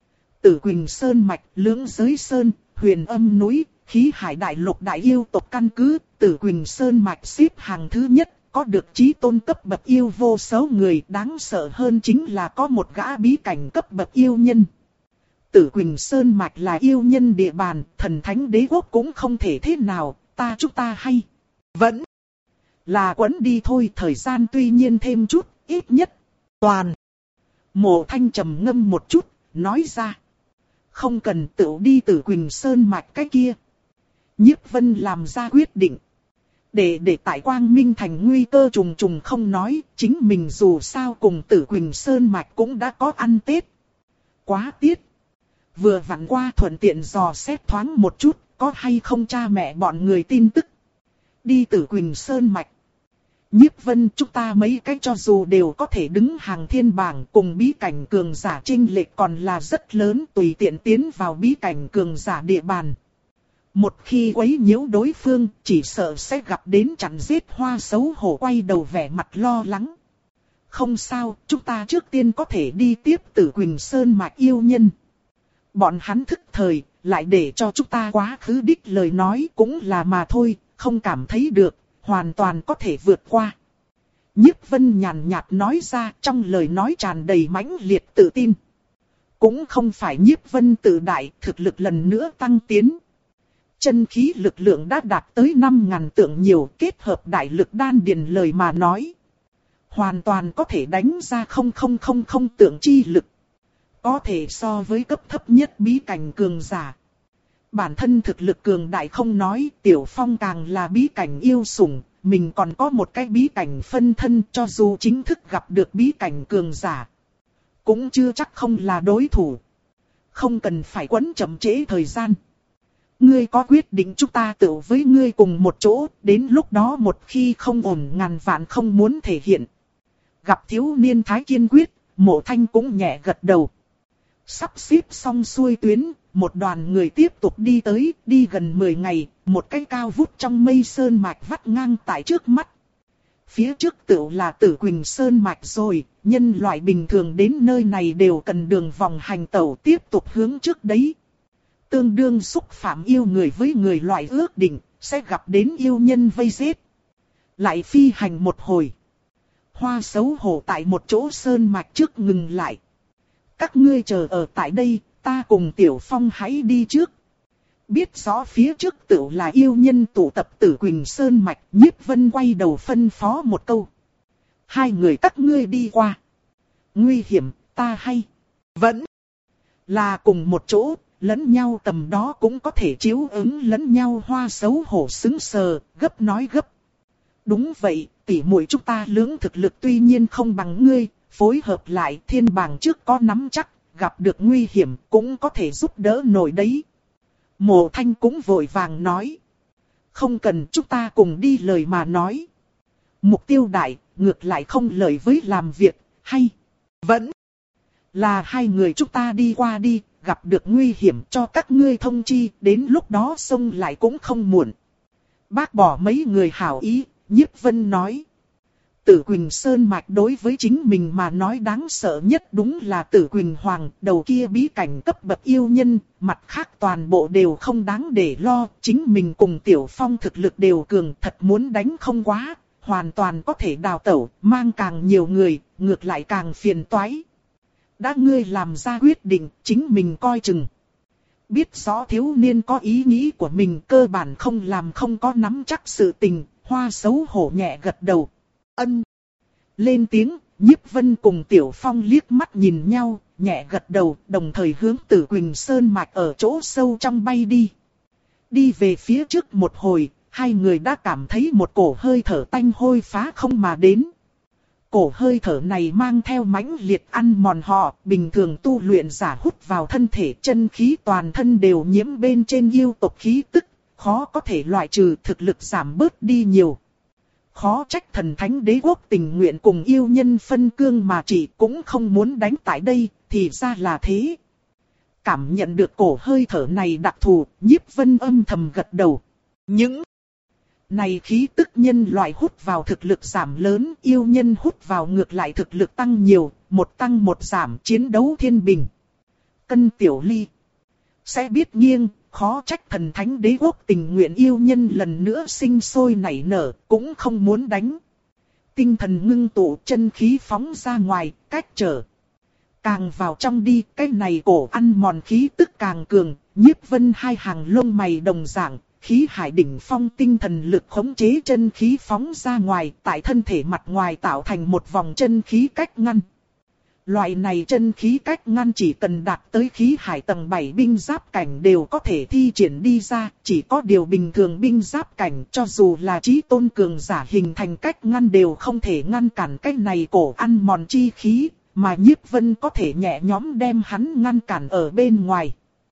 Tử Quỳnh Sơn mạch, Lưỡng Giới Sơn, Huyền Âm núi, Khí Hải đại lục đại yêu tộc căn cứ, Tử Quỳnh Sơn mạch xếp hàng thứ nhất, có được chí tôn cấp bậc yêu vô số người, đáng sợ hơn chính là có một gã bí cảnh cấp bậc yêu nhân. Tử Quỳnh Sơn mạch là yêu nhân địa bàn, thần thánh đế quốc cũng không thể thế nào, ta chúng ta hay vẫn là quấn đi thôi, thời gian tuy nhiên thêm chút, ít nhất toàn. Mộ Thanh trầm ngâm một chút, nói ra. Không cần tự đi Tử Quỳnh Sơn mạch cái kia. Nhiếp Vân làm ra quyết định. Để để tại Quang Minh Thành nguy cơ trùng trùng không nói, chính mình dù sao cùng Tử Quỳnh Sơn mạch cũng đã có ăn Tết. Quá tiết. Vừa vặn qua thuận tiện dò xét thoáng một chút, có hay không cha mẹ bọn người tin tức. Đi Tử Quỳnh Sơn mạch. Nhiếp Vân chúng ta mấy cái cho dù đều có thể đứng hàng thiên bảng, cùng bí cảnh cường giả chênh lệch còn là rất lớn, tùy tiện tiến vào bí cảnh cường giả địa bàn. Một khi quấy nhiễu đối phương, chỉ sợ sẽ gặp đến chặn giết Hoa xấu hổ quay đầu vẻ mặt lo lắng. Không sao, chúng ta trước tiên có thể đi tiếp Tử Quỳnh Sơn mạch yêu nhân. Bọn hắn thức thời, lại để cho chúng ta quá khứ đích lời nói cũng là mà thôi, không cảm thấy được, hoàn toàn có thể vượt qua. Nhiếp Vân nhàn nhạt nói ra, trong lời nói tràn đầy mãnh liệt tự tin. Cũng không phải Nhiếp Vân tự đại, thực lực lần nữa tăng tiến. Chân khí lực lượng đã đạt tới năm ngàn tượng nhiều, kết hợp đại lực đan điền lời mà nói. Hoàn toàn có thể đánh ra không không không không tượng chi lực. Có thể so với cấp thấp nhất bí cảnh cường giả. Bản thân thực lực cường đại không nói, Tiểu Phong càng là bí cảnh yêu sủng, mình còn có một cái bí cảnh phân thân, cho dù chính thức gặp được bí cảnh cường giả. Cũng chưa chắc không là đối thủ. Không cần phải quấn chậm trễ thời gian. Ngươi có quyết định chúng ta tự với ngươi cùng một chỗ, đến lúc đó một khi không ổn ngàn vạn không muốn thể hiện. Gặp thiếu niên thái kiên quyết, Mộ Thanh cũng nhẹ gật đầu. Sắp xếp xong xuôi tuyến, một đoàn người tiếp tục đi tới, đi gần mười ngày, một cái cao vút trong mây sơn mạch vắt ngang tại trước mắt. Phía trước tựu là Tử Quỳnh Sơn mạch rồi, nhân loại bình thường đến nơi này đều cần đường vòng hành tẩu tiếp tục hướng trước đấy. Tương đương xúc phạm yêu người với người loại ước định, sẽ gặp đến yêu nhân vây giết. Lại phi hành một hồi. Hoa xấu hổ tại một chỗ sơn mạch trước ngừng lại. Các ngươi chờ ở tại đây, ta cùng Tiểu Phong hãy đi trước. Biết rõ phía trước tựu là yêu nhân tụ tập Tử Quỳnh Sơn mạch, Nhiếp Vân quay đầu phân phó một câu. Hai người các ngươi đi qua. Nguy hiểm, ta hay vẫn là cùng một chỗ, lẫn nhau tầm đó cũng có thể chiếu ứng lẫn nhau. Hoa xấu hổ sững sờ, gấp nói gấp. Đúng vậy, tỉ muội chúng ta lưỡng thực lực tuy nhiên không bằng ngươi, phối hợp lại thiên bảng trước có nắm chắc, gặp được nguy hiểm cũng có thể giúp đỡ nổi đấy. Mộ Thanh cũng vội vàng nói. Không cần chúng ta cùng đi lời mà nói. Mục tiêu đại, ngược lại không lời với làm việc, hay vẫn là hai người chúng ta đi qua đi, gặp được nguy hiểm cho các ngươi thông chi, đến lúc đó xông lại cũng không muộn. Bác bỏ mấy người hảo ý, Nhiếp Vân nói. Tử Quỳnh Sơn mạch đối với chính mình mà nói đáng sợ nhất đúng là Tử Quỳnh Hoàng, đầu kia bí cảnh cấp bậc yêu nhân, mặt khác toàn bộ đều không đáng để lo, chính mình cùng Tiểu Phong thực lực đều cường, thật muốn đánh không quá, hoàn toàn có thể đào tẩu, mang càng nhiều người, ngược lại càng phiền toái. Đã ngươi làm ra quyết định, chính mình coi chừng. Biết rõ thiếu niên có ý nghĩ của mình, cơ bản không làm không có nắm chắc sự tình, Hoa xấu hổ nhẹ gật đầu. Ân. Lên tiếng, Nhiếp Vân cùng Tiểu Phong liếc mắt nhìn nhau, nhẹ gật đầu, đồng thời hướng Tử Quỳnh Sơn mạch ở chỗ sâu trong bay đi. Đi về phía trước một hồi, hai người đã cảm thấy một cổ hơi thở tanh hôi phá không mà đến. Cổ hơi thở này mang theo mãnh liệt ăn mòn họ, bình thường tu luyện giả hút vào thân thể, chân khí toàn thân đều nhiễm bên trên yêu tộc khí tức, khó có thể loại trừ, thực lực giảm bớt đi nhiều. Khó trách thần thánh đế quốc tình nguyện cùng yêu nhân phân cương mà chỉ cũng không muốn đánh tại đây, thì ra là thế. cảm nhận được cổ hơi thở này đặc thù, Nhiếp Vân âm thầm gật đầu. Những này khí tức nhân loại hút vào thực lực giảm lớn, yêu nhân hút vào ngược lại thực lực tăng nhiều, một tăng một giảm, chiến đấu thiên bình. Cân Tiểu Ly sẽ biết nghiêng, khó trách thần thánh đế quốc tình nguyện yêu nhân lần nữa sinh sôi nảy nở, cũng không muốn đánh. Tinh thần ngưng tụ, chân khí phóng ra ngoài, cách trở. Càng vào trong đi, cái này cổ ăn mòn khí tức càng cường, Nhiếp Vân hai hàng lông mày đồng dạng, khí hải đỉnh phong tinh thần lực khống chế chân khí phóng ra ngoài, tại thân thể mặt ngoài tạo thành một vòng chân khí cách ngăn. Loại này chân khí cách ngăn chỉ cần đạt tới khí hải tầng bảy binh giáp cảnh đều có thể thi triển đi ra, chỉ có điều bình thường binh giáp cảnh cho dù là chí tôn cường giả hình thành cách ngăn đều không thể ngăn cản cái này cổ ăn mòn chi khí, mà Nhiếp Vân có thể nhẹ nhõm đem hắn ngăn cản ở bên ngoài.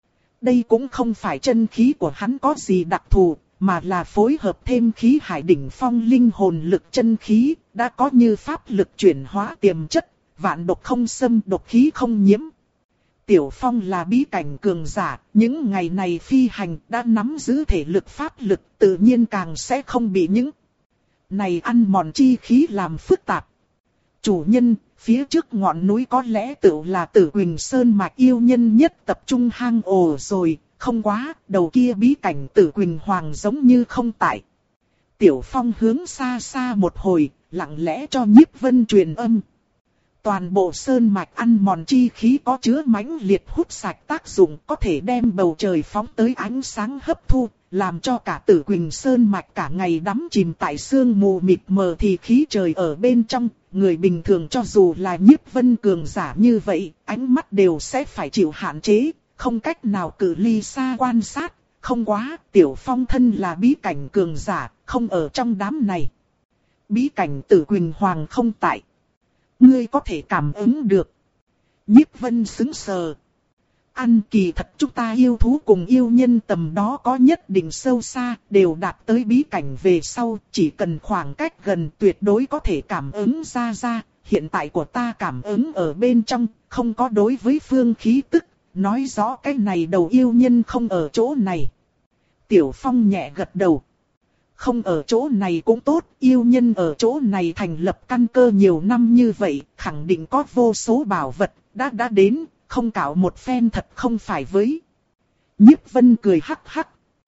Đây cũng không phải chân khí của hắn có gì đặc thù, mà là phối hợp thêm khí hải đỉnh phong linh hồn lực chân khí, đã có như pháp lực chuyển hóa tiềm chất. Vạn độc không xâm, độc khí không nhiễm. Tiểu Phong là bí cảnh cường giả, những ngày này phi hành đã nắm giữ thể lực pháp lực, tự nhiên càng sẽ không bị những này ăn mòn chi khí làm phức tạp. Chủ nhân, phía trước ngọn núi có lẽ tự là Tử Quỳnh Sơn mạch yêu nhân nhất tập trung hang ổ rồi, không quá, đầu kia bí cảnh Tử Quỳnh Hoàng giống như không tại. Tiểu Phong hướng xa xa một hồi, lặng lẽ cho Nhiếp Vân truyền âm. Toàn bộ sơn mạch ăn mòn chi khí có chứa mãnh liệt hút sạch tác dụng, có thể đem bầu trời phóng tới ánh sáng hấp thu, làm cho cả Tử Quỳnh Sơn mạch cả ngày đắm chìm tại sương mù mịt mờ thì khí trời ở bên trong. Người bình thường cho dù là Nhiếp Vân cường giả như vậy, ánh mắt đều sẽ phải chịu hạn chế, không cách nào cự ly xa quan sát. Không quá, Tiểu Phong thân là bí cảnh cường giả, không ở trong đám này. Bí cảnh Tử Quỳnh Hoàng không tại. Ngươi có thể cảm ứng được. Nhiếp Vân sững sờ. Ăn kỳ thật chúng ta yêu thú cùng yêu nhân tầm đó có nhất định sâu xa, đều đạt tới bí cảnh về sau, chỉ cần khoảng cách gần tuyệt đối có thể cảm ứng ra ra. Hiện tại của ta cảm ứng ở bên trong, không có đối với phương khí tức, nói rõ cái này đầu yêu nhân không ở chỗ này. Tiểu Phong nhẹ gật đầu. Không ở chỗ này cũng tốt, yêu nhân ở chỗ này thành lập căn cơ nhiều năm như vậy, khẳng định có vô số bảo vật, đã đã đến, không cạo một phen thật không phải với. Nhiếp Vân cười hắc hắc.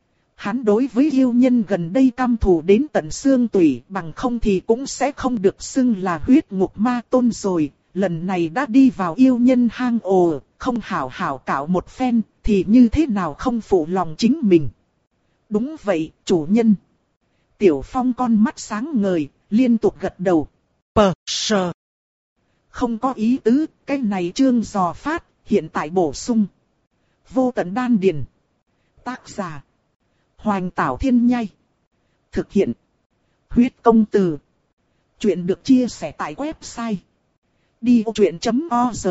Hắn đối với yêu nhân gần đây căm thù đến tận xương tủy, bằng không thì cũng sẽ không được xưng là huyết ngục ma tôn rồi, lần này đã đi vào yêu nhân hang ổ, không hảo hảo cạo một phen, thì như thế nào không phụ lòng chính mình. Đúng vậy, chủ nhân. Tiểu Phong con mắt sáng ngời, liên tục gật đầu. Pờ, sờ. Không có ý tứ, cái này chương dò phát, hiện tại bổ sung. Vô tận đan điền. Tác giả. Hoành Tảo Thiên Nhai. Thực hiện. Huyết công từ. Chuyện được chia sẻ tại website. đi ô chuyện chấm org.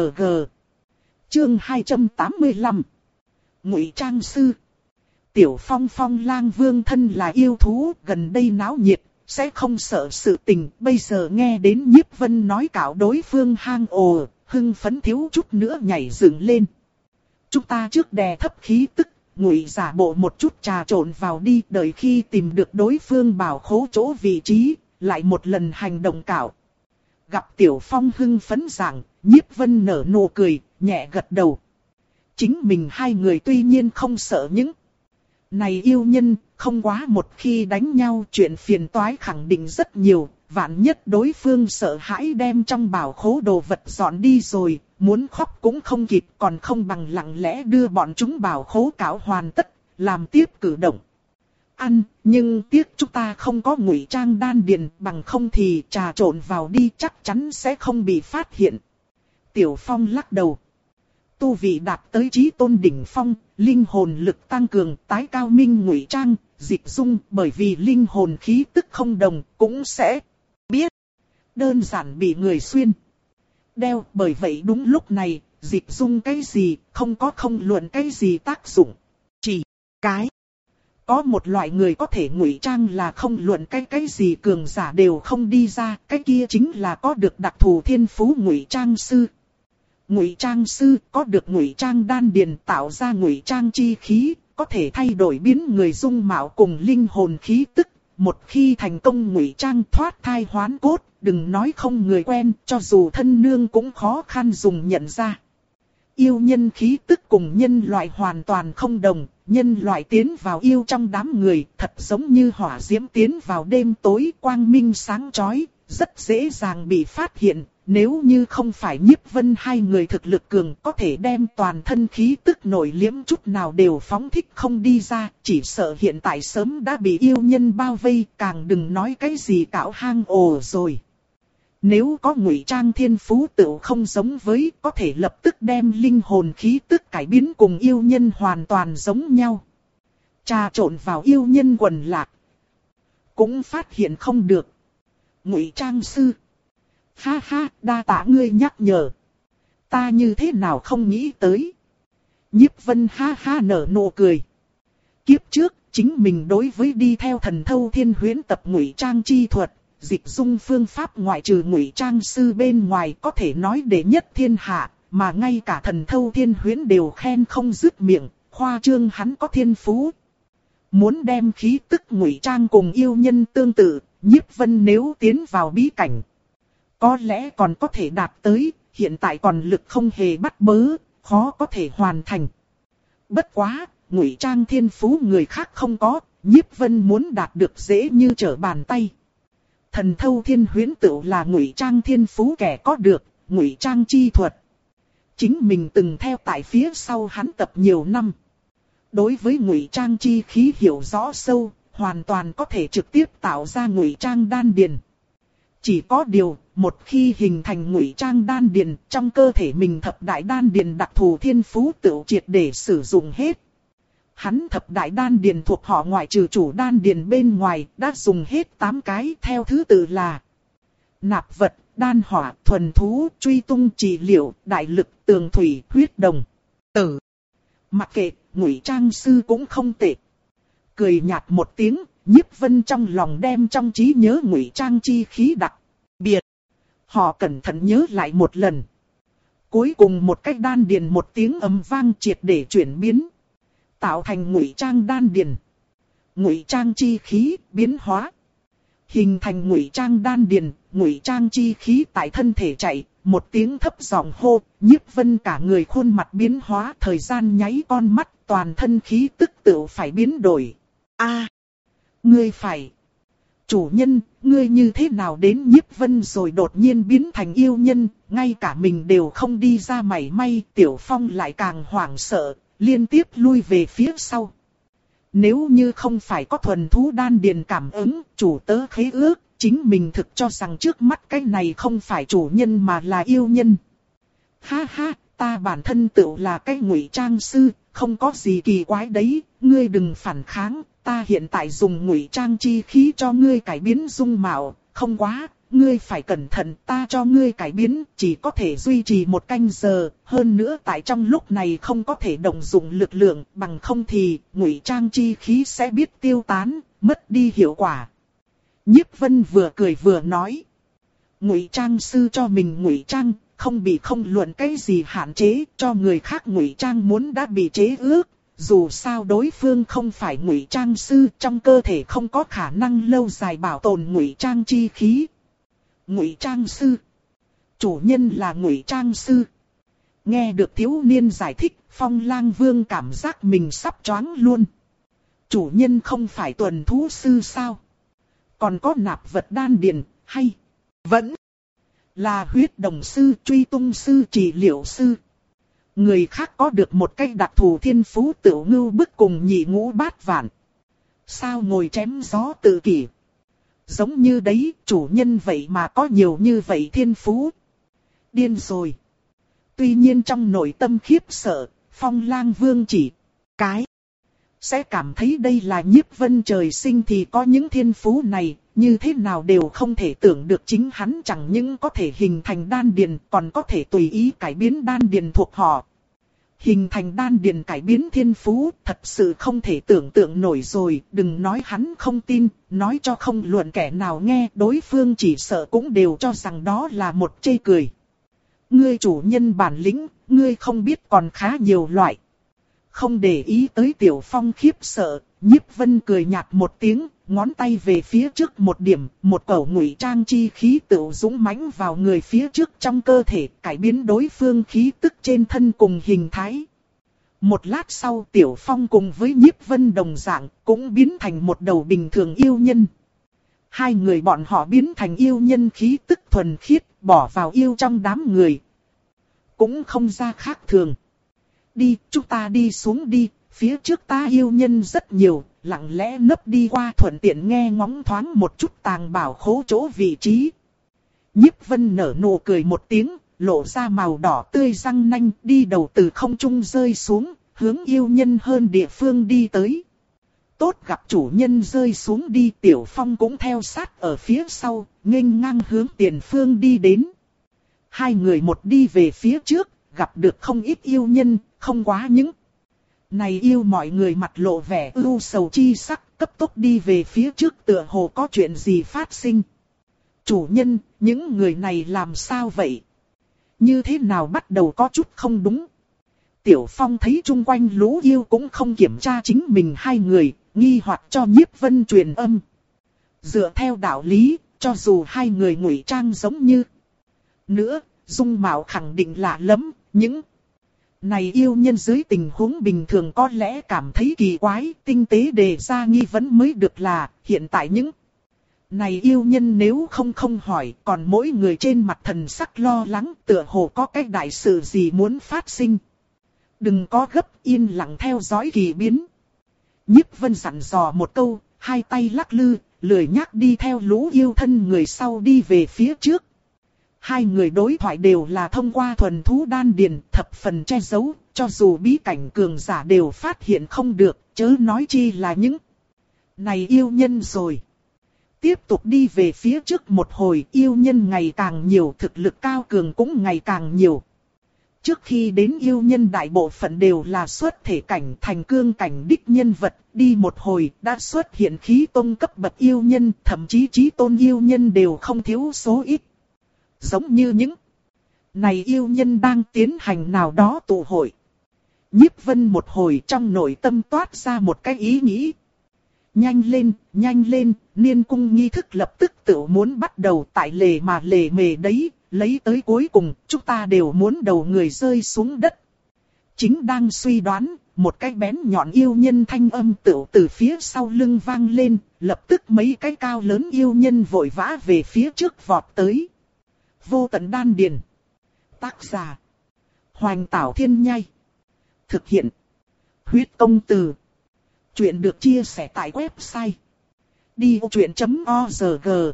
Chương hai trăm tám mươi lăm. Ngụy Trang Sư. Tiểu Phong Phong Lang Vương thân là yêu thú, gần đây náo nhiệt, sẽ không sợ sự tình. Bây giờ nghe đến Nhiếp Vân nói cạo đối phương hang ồ, hưng phấn thiếu chút nữa nhảy dựng lên. Chúng ta trước đè thấp khí tức, ngụy giả bộ một chút trà trộn vào đi, đợi khi tìm được đối phương bảo khố chỗ vị trí, lại một lần hành động cạo. Gặp Tiểu Phong hưng phấn rằng, Nhiếp Vân nở nụ cười, nhẹ gật đầu. Chính mình hai người tuy nhiên không sợ những này yêu nhân, không quá một khi đánh nhau chuyện phiền toái khẳng định rất nhiều, vạn nhất đối phương sợ hãi đem trong bảo khố đồ vật dọn đi rồi, muốn khóc cũng không kịp, còn không bằng lặng lẽ đưa bọn chúng bảo khố cạo hoàn tất, làm tiếp cử động. Ăn, nhưng tiếc chúng ta không có ngụy trang đan điền, bằng không thì trà trộn vào đi chắc chắn sẽ không bị phát hiện. Tiểu Phong lắc đầu. Tu vị đạt tới chí tôn đỉnh phong, linh hồn lực tăng cường, tái cao minh ngụy trang, dịch dung, bởi vì linh hồn khí tức không đồng, cũng sẽ biết. Đơn giản bị người xuyên đeo, bởi vậy đúng lúc này, dịch dung cái gì, không có không luận cái gì tác dụng. Chỉ cái có một loại người có thể ngụy trang là không luận cái cái gì cường giả đều không đi ra, cái kia chính là có được đặc thù thiên phú ngụy trang sư. Ngụy trang sư có được ngụy trang đan điền tạo ra ngụy trang chi khí, có thể thay đổi biến người dung mạo cùng linh hồn khí tức. Một khi thành công ngụy trang thoát thai hoán cốt, đừng nói không người quen, cho dù thân nương cũng khó khăn dùng nhận ra. Yêu nhân khí tức cùng nhân loại hoàn toàn không đồng, nhân loại tiến vào yêu trong đám người, thật giống như hỏa diễm tiến vào đêm tối quang minh sáng chói, rất dễ dàng bị phát hiện. Nếu như không phải Nhiếp Vân hai người thực lực cường có thể đem toàn thân khí tức nổi liếm chút nào đều phóng thích không đi ra, chỉ sợ hiện tại sớm đã bị yêu nhân bao vây, càng đừng nói cái gì cạo hang ổ rồi. Nếu có ngụy trang thiên phú tựu không giống với, có thể lập tức đem linh hồn khí tức cải biến cùng yêu nhân hoàn toàn giống nhau. Trà trộn vào yêu nhân quần lạc, cũng phát hiện không được. Ngụy trang sư. Ha ha, đa tạ ngươi nhắc nhở. Ta như thế nào không nghĩ tới. Nhiếp Vân ha ha nở nụ cười. Kiếp trước, chính mình đối với đi theo thần thâu thiên huyễn tập ngụy trang chi thuật, dịch dung phương pháp ngoại trừ ngụy trang sư bên ngoài có thể nói đệ nhất thiên hạ, mà ngay cả thần thâu thiên huyễn đều khen không dứt miệng, khoa trương hắn có thiên phú. Muốn đem khí tức ngụy trang cùng yêu nhân tương tự, Nhiếp Vân nếu tiến vào bí cảnh, có lẽ còn có thể đạt tới, hiện tại còn lực không hề bắt bớ, khó có thể hoàn thành. Bất quá, ngụy trang thiên phú người khác không có, Nhiếp Vân muốn đạt được dễ như trở bàn tay. Thần thâu thiên huyễn tựu là ngụy trang thiên phú kẻ có được, ngụy trang chi thuật. Chính mình từng theo tại phía sau hắn tập nhiều năm. Đối với ngụy trang chi khí hiểu rõ sâu, hoàn toàn có thể trực tiếp tạo ra ngụy trang đan điền. Chỉ có điều, một khi hình thành ngụy trang đan điền, trong cơ thể mình thập đại đan điền đặc thù thiên phú tựu triệt để sử dụng hết. Hắn thập đại đan điền thuộc họ ngoại trừ chủ đan điền bên ngoài, đã dùng hết tám cái theo thứ tự là nạp vật, đan hỏa, thuần thú, truy tung, trị liệu, đại lực, tường thủy, huyết đồng, tử. Mặc kệ, ngụy trang sư cũng không tệ. Cười nhạt một tiếng, Nhiếp Vân trong lòng đem trong trí nhớ ngụy trang chi khí đặc biệt. Họ cẩn thận nhớ lại một lần. Cuối cùng một cách đan điền một tiếng ầm vang triệt để chuyển biến, tạo thành ngụy trang đan điền. Ngụy trang chi khí biến hóa, hình thành ngụy trang đan điền, ngụy trang chi khí tại thân thể chạy, một tiếng thấp giọng hô, Nhiếp Vân cả người khuôn mặt biến hóa, thời gian nháy con mắt, toàn thân khí tức tựu phải biến đổi. A, ngươi phải. Chủ nhân, ngươi như thế nào đến Nhiếp Vân rồi đột nhiên biến thành yêu nhân, ngay cả mình đều không đi ra mảy may, Tiểu Phong lại càng hoảng sợ, liên tiếp lui về phía sau. Nếu như không phải có thuần thú đan điền cảm ứng, chủ tớ khế ước, chính mình thực cho rằng trước mắt cái này không phải chủ nhân mà là yêu nhân. Ha ha, ta bản thân tựu là cái ngụy trang sư, không có gì kỳ quái đấy, ngươi đừng phản kháng, ta hiện tại dùng ngụy trang chi khí cho ngươi cải biến dung mạo, không quá, ngươi phải cẩn thận, ta cho ngươi cải biến, chỉ có thể duy trì một canh giờ, hơn nữa tại trong lúc này không có thể động dụng lực lượng, bằng không thì ngụy trang chi khí sẽ biết tiêu tán, mất đi hiệu quả. Nhiếp Vân vừa cười vừa nói, ngụy trang sư cho mình ngụy trang, không bị không luận cái gì hạn chế, cho người khác ngụy trang muốn đã bị chế ước. Dù sao đối phương không phải ngụy trang sư, trong cơ thể không có khả năng lâu dài bảo tồn ngụy trang chi khí. Ngụy trang sư, chủ nhân là ngụy trang sư. Nghe được thiếu niên giải thích, Phong Lang Vương cảm giác mình sắp choáng luôn. Chủ nhân không phải tuần thú sư sao? Còn có nạp vật đan điền, hay vẫn là huyết đồng sư, truy tung sư, trị liệu sư? Người khác có được một cách đặc thù thiên phú tựu ngưu bức cùng nhị ngũ bát vạn. Sao ngồi chém gió tự kỷ? Giống như đấy, chủ nhân vậy mà có nhiều như vậy thiên phú. Điên rồi. Tuy nhiên trong nội tâm khiếp sợ, Phong Lang Vương chỉ cái sẽ cảm thấy đây là Nhiếp Vân trời sinh thì có những thiên phú này, như thế nào đều không thể tưởng được chính hắn chẳng những có thể hình thành đan điền, còn có thể tùy ý cải biến đan điền thuộc họ. Hình thành đan điền cải biến thiên phú, thật sự không thể tưởng tượng nổi rồi, đừng nói hắn không tin, nói cho không luận kẻ nào nghe, đối phương chỉ sợ cũng đều cho rằng đó là một chê cười. ngươi chủ nhân bản lĩnh, ngươi không biết còn khá nhiều loại. Không để ý tới Tiểu Phong khiếp sợ, Nhiếp Vân cười nhạt một tiếng, ngón tay về phía trước một điểm, một cẩu ngụy trang chi khí tự dũng mãnh vào người phía trước trong cơ thể, cải biến đối phương khí tức trên thân cùng hình thái. Một lát sau Tiểu Phong cùng với Nhiếp Vân đồng dạng, cũng biến thành một đầu bình thường yêu nhân. Hai người bọn họ biến thành yêu nhân khí tức thuần khiết, bỏ vào yêu trong đám người. Cũng không ra khác thường. Đi, chúng ta đi xuống đi, phía trước ta yêu nhân rất nhiều, lặng lẽ nấp đi qua thuận tiện nghe ngóng thoáng một chút tàng bảo khố chỗ vị trí. Nhiếp Vân nở nụ cười một tiếng, lộ ra màu đỏ tươi răng nanh, đi đầu từ không trung rơi xuống, hướng yêu nhân hơn địa phương đi tới. Tốt gặp chủ nhân rơi xuống đi, Tiểu Phong cũng theo sát ở phía sau, nghênh ngang hướng tiền phương đi đến. Hai người một đi về phía trước, gặp được không ít yêu nhân, không quá những. Này yêu mọi người mặt lộ vẻ ưu sầu chi sắc, cấp tốc đi về phía trước tựa hồ có chuyện gì phát sinh. Chủ nhân, những người này làm sao vậy? Như thế nào bắt đầu có chút không đúng? Tiểu Phong thấy chung quanh lũ yêu cũng không kiểm tra chính mình hai người, nghi hoặc cho Nhiếp Vân truyền âm. Dựa theo đạo lý, cho dù hai người ngụy trang giống như nữa, dung mạo khẳng định lạ lắm, những này yêu nhân dưới tình huống bình thường có lẽ cảm thấy kỳ quái, tinh tế đề ra nghi vấn mới được là, hiện tại những này yêu nhân nếu không không hỏi, còn mỗi người trên mặt thần sắc lo lắng, tựa hồ có cái đại sự gì muốn phát sinh. Đừng có gấp, yên lặng theo dõi kỳ biến. Nhiếp Vân dặn dò một câu, hai tay lắc lư, lười nhác đi theo lũ yêu thân người sau đi về phía trước. Hai người đối thoại đều là thông qua thuần thú đan điền, thập phần che giấu, cho dù bí cảnh cường giả đều phát hiện không được, chớ nói chi là những này yêu nhân rồi. Tiếp tục đi về phía trước một hồi, yêu nhân ngày càng nhiều, thực lực cao cường cũng ngày càng nhiều. Trước khi đến yêu nhân đại bộ phận đều là xuất thể cảnh thành cương cảnh đích nhân vật, đi một hồi đã xuất hiện khí tôn cấp bậc yêu nhân, thậm chí chí tôn yêu nhân đều không thiếu số ít. Giống như những này yêu nhân đang tiến hành nào đó tụ hội. Nhiếp Vân một hồi trong nội tâm toát ra một cái ý nghĩ. Nhanh lên, nhanh lên, niên cung nghi thức lập tức tự muốn bắt đầu, tại lề mà lề mề đấy, lấy tới cuối cùng, chúng ta đều muốn đầu người rơi xuống đất. Chính đang suy đoán, một cái bén nhọn yêu nhân thanh âm tựu từ phía sau lưng vang lên, lập tức mấy cái cao lớn yêu nhân vội vã về phía trước vọt tới. Vô tận đan điền. Tác giả: Hoành Tảo Thiên Nhai. Thực hiện: Huyết Công Từ. Chuyện được chia sẻ tại website đi ô chuyện chấm org.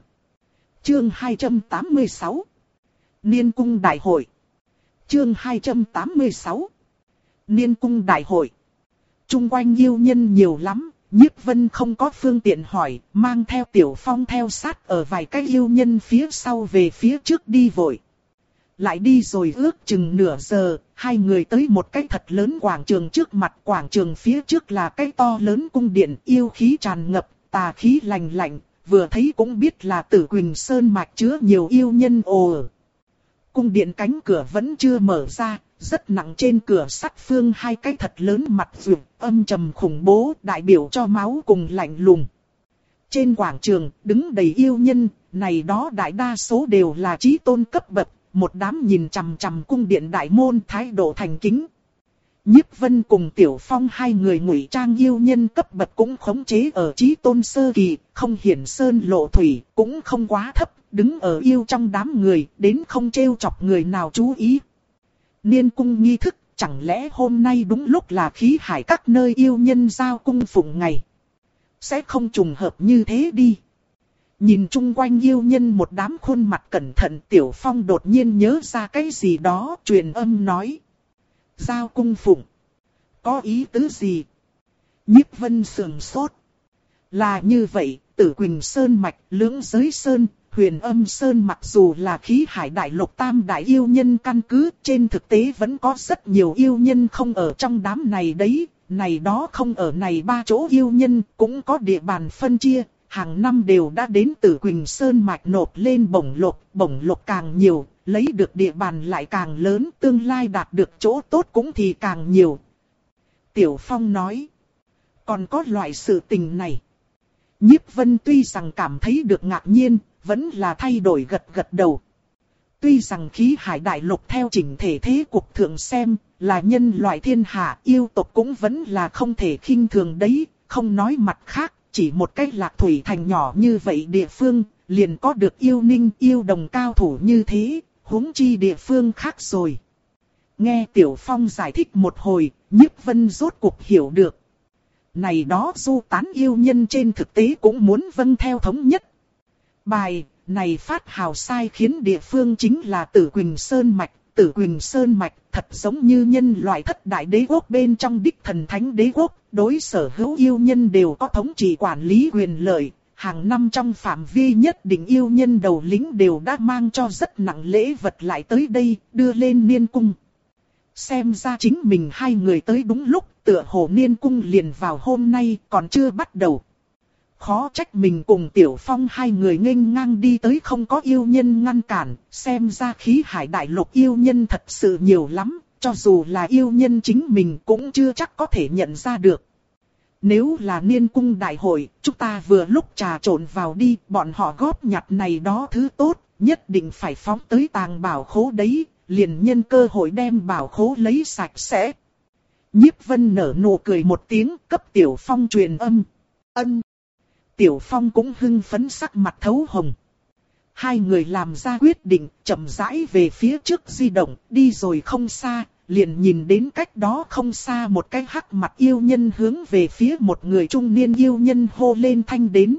Chương hai trăm tám mươi sáu. Niên cung đại hội. Chương hai trăm tám mươi sáu. Niên cung đại hội. Trung quanh yêu nhân nhiều lắm, Nhiếp Vân không có phương tiện hỏi, mang theo Tiểu Phong theo sát ở vài cái yêu nhân phía sau về phía trước đi vội. Lại đi rồi ước chừng nửa giờ, hai người tới một cái thật lớn quảng trường trước mặt. Quảng trường phía trước là cái to lớn cung điện, yêu khí tràn ngập, tà khí lạnh lạnh, vừa thấy cũng biết là Tử Quỳnh Sơn mạch chứa nhiều yêu nhân ồ ở. Cung điện cánh cửa vẫn chưa mở ra, rất nặng trên cửa sắt phương hai cái thật lớn mặt vượt, âm trầm khủng bố, đại biểu cho máu cùng lạnh lùng. Trên quảng trường, đứng đầy yêu nhân, này đó đại đa số đều là chí tôn cấp bậc, một đám nhìn chằm chằm cung điện đại môn thái độ thành kính. Nhiếp Vân cùng Tiểu Phong hai người ngụy trang yêu nhân cấp bậc cũng khống chế ở chí tôn sơ kỳ, không hiển sơn lộ thủy, cũng không quá thấp, đứng ở yêu trong đám người, đến không trêu chọc người nào chú ý. Niên cung nghi thức, chẳng lẽ hôm nay đúng lúc là khí hải các nơi yêu nhân giao cung phụng ngày? Sẽ không trùng hợp như thế đi. Nhìn chung quanh yêu nhân một đám khuôn mặt cẩn thận, Tiểu Phong đột nhiên nhớ ra cái gì đó, truyền âm nói. Giao cung phụng. Có ý tứ gì? Nhiếp Vân sườn sốt. Là như vậy, Tử Quỳnh Sơn mạch, Lưỡng Giới Sơn, Huyền Âm Sơn mặc dù là khí hải đại lục tam đại yêu nhân căn cứ, trên thực tế vẫn có rất nhiều yêu nhân không ở trong đám này đấy. Này đó không ở này ba chỗ yêu nhân cũng có địa bàn phân chia, hàng năm đều đã đến Tử Quỳnh Sơn mạch nộp lên bổng lộc, bổng lộc càng nhiều, lấy được địa bàn lại càng lớn, tương lai đạt được chỗ tốt cũng thì càng nhiều. Tiểu Phong nói, còn có loại sự tình này. Nhiếp Vân tuy rằng cảm thấy được ngạc nhiên, vẫn là thay đổi gật gật đầu. Tuy rằng khí hải đại lục theo chỉnh thể thế cục thượng xem, là nhân loại thiên hạ, yêu tộc cũng vẫn là không thể khinh thường đấy, không nói mặt khác, chỉ một cái Lạc Thủy Thành nhỏ như vậy địa phương, liền có được yêu ninh yêu đồng cao thủ như thế, huống chi địa phương khác rồi. Nghe Tiểu Phong giải thích một hồi, Nhiếp Vân rốt cuộc hiểu được. Này đó du tán yêu nhân trên thực tế cũng muốn vâng theo thống nhất. Bài này phát hào sai khiến địa phương chính là Tử Quỳnh Sơn Mạch. Tử Quỳnh Sơn Mạch thật giống như nhân loại thất đại đế quốc bên trong đích thần thánh đế quốc, đối sở hữu yêu nhân đều có thống trị quản lý quyền lợi. Hàng năm trong phạm vi nhất định yêu nhân đầu lĩnh đều đã mang cho rất nặng lễ vật lại tới đây, đưa lên Niên Cung. Xem ra chính mình hai người tới đúng lúc, tựa hồ Niên Cung liền vào hôm nay còn chưa bắt đầu. Khó trách mình cùng Tiểu Phong hai người nghênh ngang đi tới không có yêu nhân ngăn cản, xem ra khí hải đại lục yêu nhân thật sự nhiều lắm, cho dù là yêu nhân chính mình cũng chưa chắc có thể nhận ra được. Nếu là Niên Cung đại hội, chúng ta vừa lúc trà trộn vào đi, bọn họ góp nhặt này đó thứ tốt, nhất định phải phóng tới tàng bảo khố đấy, liền nhân cơ hội đem bảo khố lấy sạch sẽ. Nhiếp Vân nở nụ cười một tiếng, cấp Tiểu Phong truyền âm. Ân. Tiểu Phong cũng hưng phấn sắc mặt thấu hồng. Hai người làm ra quyết định, chậm rãi về phía trước di động, đi rồi không xa, liền nhìn đến cách đó không xa một cái hắc mặt yêu nhân hướng về phía một người trung niên yêu nhân hô lên thanh đến.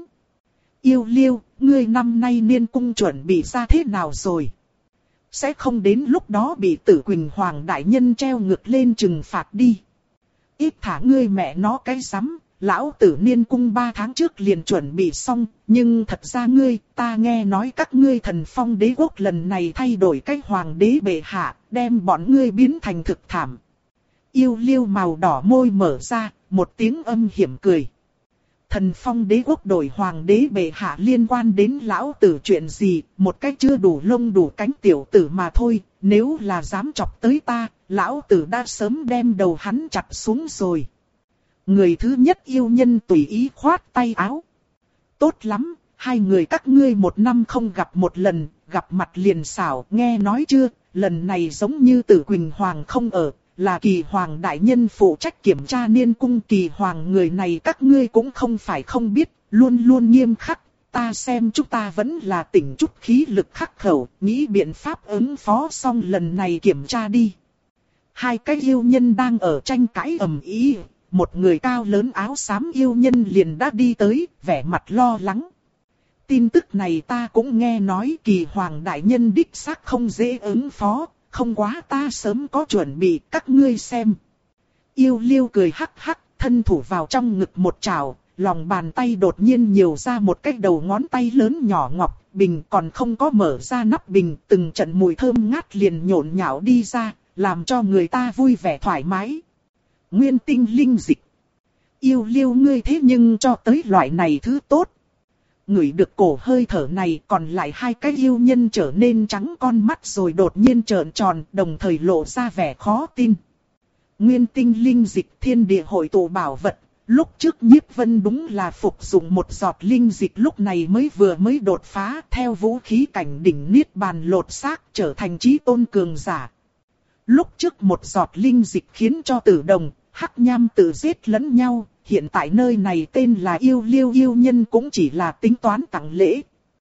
Yêu Liêu, ngươi năm nay Niên Cung chuẩn bị ra thế nào rồi? Sẽ không đến lúc đó bị Tử Quỳnh Hoàng đại nhân treo ngược lên trừng phạt đi. Ít thả ngươi mẹ nó cái rắm. Lão tử Niên Cung ba tháng trước liền chuẩn bị xong, nhưng thật ra ngươi, ta nghe nói các ngươi Thần Phong đế quốc lần này thay đổi cách hoàng đế bệ hạ, đem bọn ngươi biến thành thực thảm. Yêu Liêu màu đỏ môi mở ra, một tiếng âm hiểm cười. Thần Phong đế quốc đổi hoàng đế bệ hạ liên quan đến lão tử chuyện gì, một cách chưa đủ lông đủ cánh tiểu tử mà thôi, nếu là dám chọc tới ta, lão tử đã sớm đem đầu hắn chặt xuống rồi. Người thứ nhất yêu nhân tùy ý khoát tay áo. Tốt lắm, hai người các ngươi một năm không gặp một lần, gặp mặt liền xảo, nghe nói chưa, lần này giống như Tử Quỳnh Hoàng không ở, là Kỳ Hoàng đại nhân phụ trách kiểm tra Niên Cung. Kỳ Hoàng người này các ngươi cũng không phải không biết, luôn luôn nghiêm khắc, ta xem chúng ta vẫn là tỉnh chút khí lực khắc khẩu, nghĩ biện pháp ứng phó xong lần này kiểm tra đi. Hai cái yêu nhân đang ở tranh cãi ầm ĩ. Một người cao lớn áo xám yêu nhân liền đã đi tới, vẻ mặt lo lắng. Tin tức này ta cũng nghe nói Kỳ Hoàng đại nhân đích xác không dễ ứng phó, không quá ta sớm có chuẩn bị, các ngươi xem. Yêu Liêu cười hắc hắc, thân thủ vào trong ngực một trào, lòng bàn tay đột nhiên nhiều ra một cái đầu ngón tay lớn nhỏ ngọc, bình còn không có mở ra nắp bình, từng trận mùi thơm ngát liền nhộn nhạo đi ra, làm cho người ta vui vẻ thoải mái. Nguyên tinh linh dịch. Yêu Liêu ngươi thế nhưng cho tới loại này thứ tốt. Ngửi được cổ hơi thở này, còn lại hai cái yêu nhân trở nên trắng con mắt rồi đột nhiên trợn tròn, đồng thời lộ ra vẻ khó tin. Nguyên tinh linh dịch thiên địa hội tụ bảo vật. Lúc trước Nhiếp Vân đúng là phục dụng một giọt linh dịch, lúc này mới vừa mới đột phá, theo vũ khí cảnh đỉnh niết bàn lột xác trở thành chí tôn cường giả. Lúc trước một giọt linh dịch khiến cho Tử Đồng, Hắc Nham tự giết lẫn nhau, hiện tại nơi này tên là Yêu Liêu yêu nhân cũng chỉ là tính toán tặng lễ.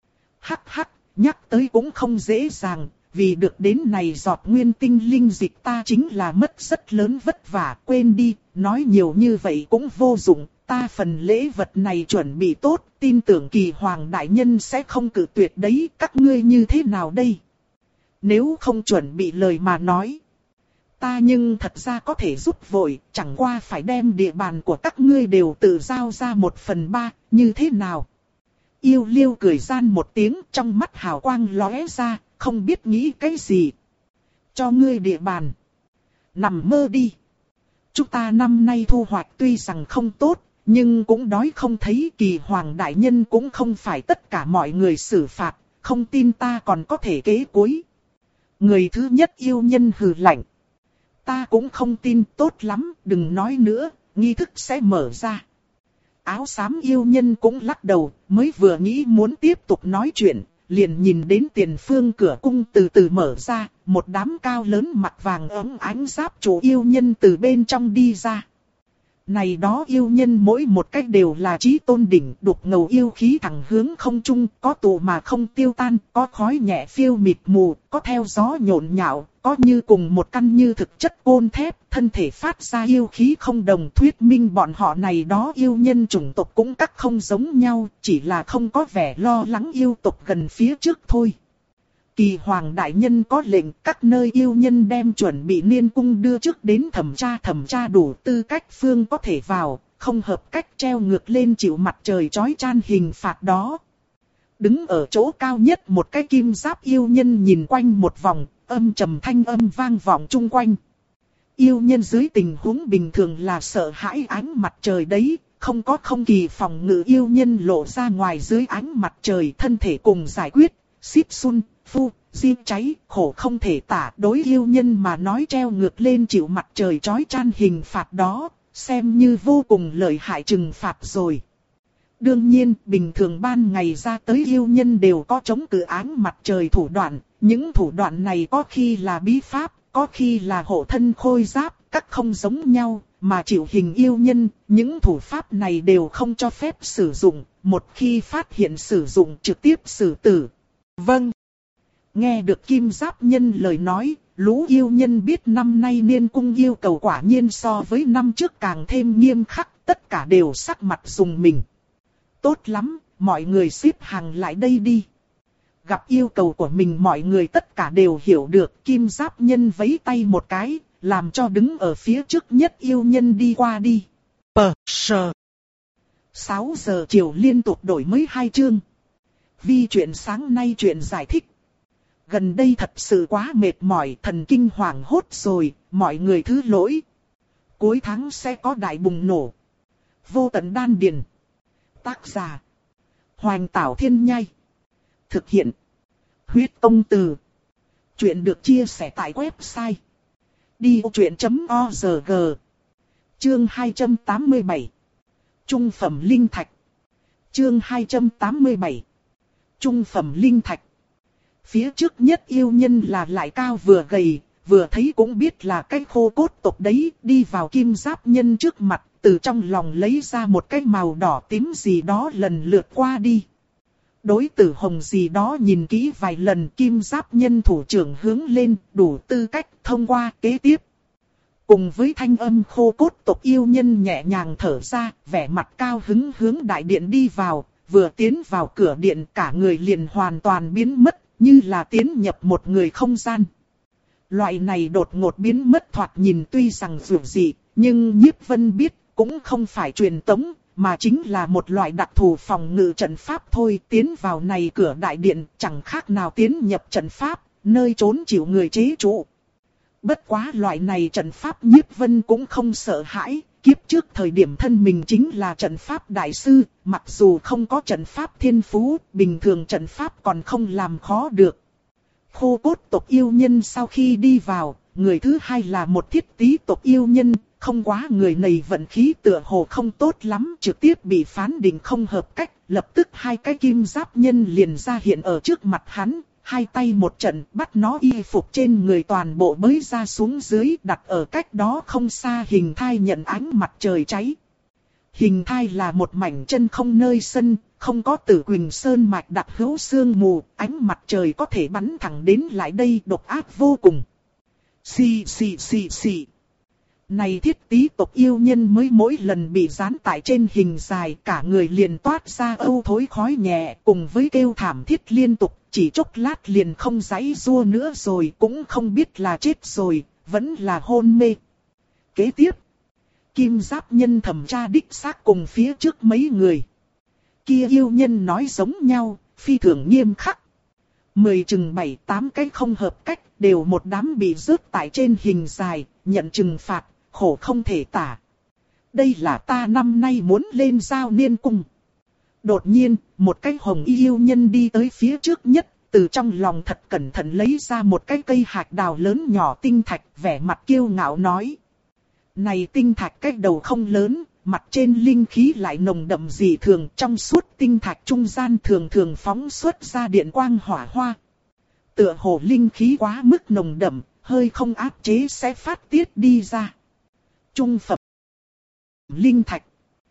Hắc hắc, nhắc tới cũng không dễ dàng, vì được đến này giọt nguyên tinh linh dịch ta chính là mất rất lớn vất vả, quên đi, nói nhiều như vậy cũng vô dụng, ta phần lễ vật này chuẩn bị tốt, tin tưởng Kỳ Hoàng đại nhân sẽ không cự tuyệt đấy, các ngươi như thế nào đây? Nếu không chuẩn bị lời mà nói, ta nhưng thật ra có thể giúp vội, chẳng qua phải đem địa bàn của các ngươi đều tự giao ra một phần ba, như thế nào? Yêu Liêu cười gian một tiếng, trong mắt hào quang lóe ra, không biết nghĩ cái gì. Cho ngươi địa bàn. Nằm mơ đi. Chúng ta năm nay thu hoạch tuy rằng không tốt, nhưng cũng đói không thấy. Kỳ Hoàng đại nhân cũng không phải tất cả mọi người xử phạt, không tin ta còn có thể kế cuối. Người thứ nhất yêu nhân hừ lạnh. Ta cũng không tin, tốt lắm, đừng nói nữa, nghi thức sẽ mở ra. Áo xám yêu nhân cũng lắc đầu, mới vừa nghĩ muốn tiếp tục nói chuyện, liền nhìn đến tiền phương cửa cung từ từ mở ra, một đám cao lớn mặt vàng óng ánh giáp chủ yêu nhân từ bên trong đi ra. Này đó yêu nhân mỗi một cách đều là chí tôn đỉnh, đục ngầu yêu khí thẳng hướng không trung, có tụ mà không tiêu tan, có khói nhẹ phiêu mịt mù, có theo gió nhộn nhạo, có như cùng một căn như thực chất côn thép, thân thể phát ra yêu khí không đồng, thuyết minh bọn họ này đó yêu nhân chủng tộc cũng các không giống nhau, chỉ là không có vẻ lo lắng yêu tộc gần phía trước thôi. Kỳ hoàng đại nhân có lệnh các nơi yêu nhân đem chuẩn bị niên cung đưa trước đến thẩm tra thẩm tra đủ tư cách phương có thể vào, không hợp cách treo ngược lên chịu mặt trời chói chan hình phạt đó. Đứng ở chỗ cao nhất một cái kim giáp yêu nhân nhìn quanh một vòng, âm trầm thanh âm vang vọng chung quanh. Yêu nhân dưới tình huống bình thường là sợ hãi ánh mặt trời đấy, không có không kỳ phòng ngự yêu nhân lộ ra ngoài dưới ánh mặt trời thân thể cùng giải quyết, xít sun. Phu, riêng cháy, khổ không thể tả, đối yêu nhân mà nói treo ngược lên chịu mặt trời chói chan hình phạt đó, xem như vô cùng lợi hại trừng phạt rồi. Đương nhiên, bình thường ban ngày ra tới yêu nhân đều có chống cự ánh mặt trời thủ đoạn, những thủ đoạn này có khi là bí pháp, có khi là hộ thân khôi giáp, các không giống nhau, mà chịu hình yêu nhân, những thủ pháp này đều không cho phép sử dụng, một khi phát hiện sử dụng trực tiếp xử tử. Vâng. Nghe được kim giáp nhân lời nói, lũ yêu nhân biết năm nay niên cung yêu cầu quả nhiên so với năm trước càng thêm nghiêm khắc, tất cả đều sắc mặt rùng mình. Tốt lắm, mọi người xếp hàng lại đây đi. Gặp yêu cầu của mình mọi người tất cả đều hiểu được, kim giáp nhân vẫy tay một cái, làm cho đứng ở phía trước nhất yêu nhân đi qua đi. Pờ, sờ. sáu giờ chiều liên tục đổi mới hai chương. Vi chuyện sáng nay chuyện giải thích. Gần đây thật sự quá mệt mỏi, thần kinh hoảng hốt rồi, mọi người thứ lỗi. Cuối tháng sẽ có đại bùng nổ. Vô tận đan điền. Tác giả. Hoành Tảo Thiên Nhai. Thực hiện. Huyết Tông Từ. Chuyện được chia sẻ tại website. đi ô chuyện chấm org. Chương hai trăm tám mươi bảy. Trung phẩm linh thạch. Chương hai trăm tám mươi bảy. Trung phẩm linh thạch. Phía trước nhất yêu nhân là lại cao vừa gầy, vừa thấy cũng biết là cái khô cốt tộc đấy, đi vào kim giáp nhân trước mặt, từ trong lòng lấy ra một cái màu đỏ tím gì đó lần lượt qua đi. Đối tử hồng gì đó nhìn kỹ vài lần, kim giáp nhân thủ trưởng hướng lên, đủ tư cách thông qua kế tiếp. Cùng với thanh âm khô cốt tộc yêu nhân nhẹ nhàng thở ra, vẻ mặt cao hứng hướng đại điện đi vào, vừa tiến vào cửa điện cả người liền hoàn toàn biến mất. Như là tiến nhập một người không gian. Loại này đột ngột biến mất thoạt nhìn tuy rằng dữ dị, nhưng Nhiếp Vân biết cũng không phải truyền tống, mà chính là một loại đặc thù phòng ngự trận pháp thôi. Tiến vào này cửa đại điện chẳng khác nào tiến nhập trận pháp, nơi trốn chịu người chế trụ. Bất quá loại này trận pháp Nhiếp Vân cũng không sợ hãi. Kiếp trước thời điểm thân mình chính là trận pháp đại sư, mặc dù không có trận pháp thiên phú, bình thường trận pháp còn không làm khó được. Khô cốt tộc yêu nhân sau khi đi vào, người thứ hai là một thiết tí tộc yêu nhân, không quá người này vận khí tựa hồ không tốt lắm, trực tiếp bị phán định không hợp cách, lập tức hai cái kim giáp nhân liền ra hiện ở trước mặt hắn. Hai tay một trận bắt nó y phục trên người toàn bộ bới ra xuống dưới, đặt ở cách đó không xa hình thai nhận ánh mặt trời cháy. Hình thai là một mảnh chân không nơi sân, không có Tử Quỳnh Sơn mạch đặc hữu sương mù, ánh mặt trời có thể bắn thẳng đến lại đây, độc ác vô cùng. Xì xì xì xì. Này thiết tí tộc yêu nhân mới mỗi lần bị dán tại trên hình dài, cả người liền toát ra âu thối khói nhẹ, cùng với kêu thảm thiết liên tục, chỉ chốc lát liền không giãy giụa nữa rồi, cũng không biết là chết rồi, vẫn là hôn mê. Kế tiếp, kim giáp nhân thẩm tra đích xác cùng phía trước mấy người. Kia yêu nhân nói giống nhau, phi thường nghiêm khắc. Mười chừng bảy tám cái không hợp cách, đều một đám bị rớt tại trên hình dài, nhận trừng phạt, khổ không thể tả. Đây là ta năm nay muốn lên giao niên cung. Đột nhiên, một cái hồng y yêu nhân đi tới phía trước nhất, từ trong lòng thật cẩn thận lấy ra một cái cây hạt đào lớn nhỏ tinh thạch, vẻ mặt kiêu ngạo nói. Này tinh thạch cái đầu không lớn, mặt trên linh khí lại nồng đậm dị thường, trong suốt tinh thạch trung gian thường thường phóng xuất ra điện quang hỏa hoa. Tựa hồ linh khí quá mức nồng đậm, hơi không áp chế sẽ phát tiết đi ra. Trung phẩm linh thạch.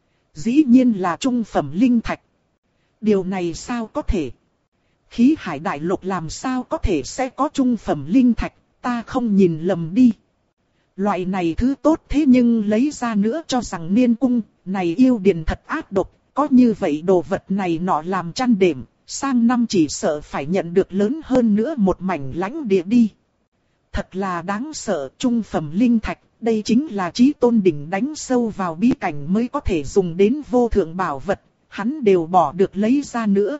Dĩ nhiên là trung phẩm linh thạch. Điều này sao có thể? Khí hải đại lục làm sao có thể sẽ có trung phẩm linh thạch, ta không nhìn lầm đi. Loại này thứ tốt thế nhưng lấy ra nữa cho rằng Niên Cung, này yêu điền thật ác độc, có như vậy đồ vật này nọ làm chăn đệm, sang năm chỉ sợ phải nhận được lớn hơn nữa một mảnh lãnh địa đi. Thật là đáng sợ, trung phẩm linh thạch, đây chính là chí tôn đỉnh đánh sâu vào bí cảnh mới có thể dùng đến vô thượng bảo vật, hắn đều bỏ được lấy ra nữa.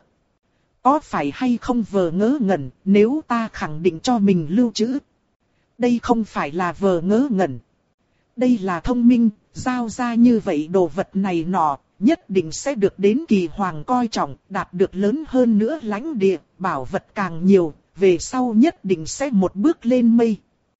Có phải hay không vờ ngớ ngẩn, nếu ta khẳng định cho mình lưu trữ. Đây không phải là vờ ngớ ngẩn. Đây là thông minh, giao ra như vậy đồ vật này nọ, nhất định sẽ được đến kỳ hoàng coi trọng, đạt được lớn hơn nữa lãnh địa, bảo vật càng nhiều, về sau nhất định sẽ một bước lên mây.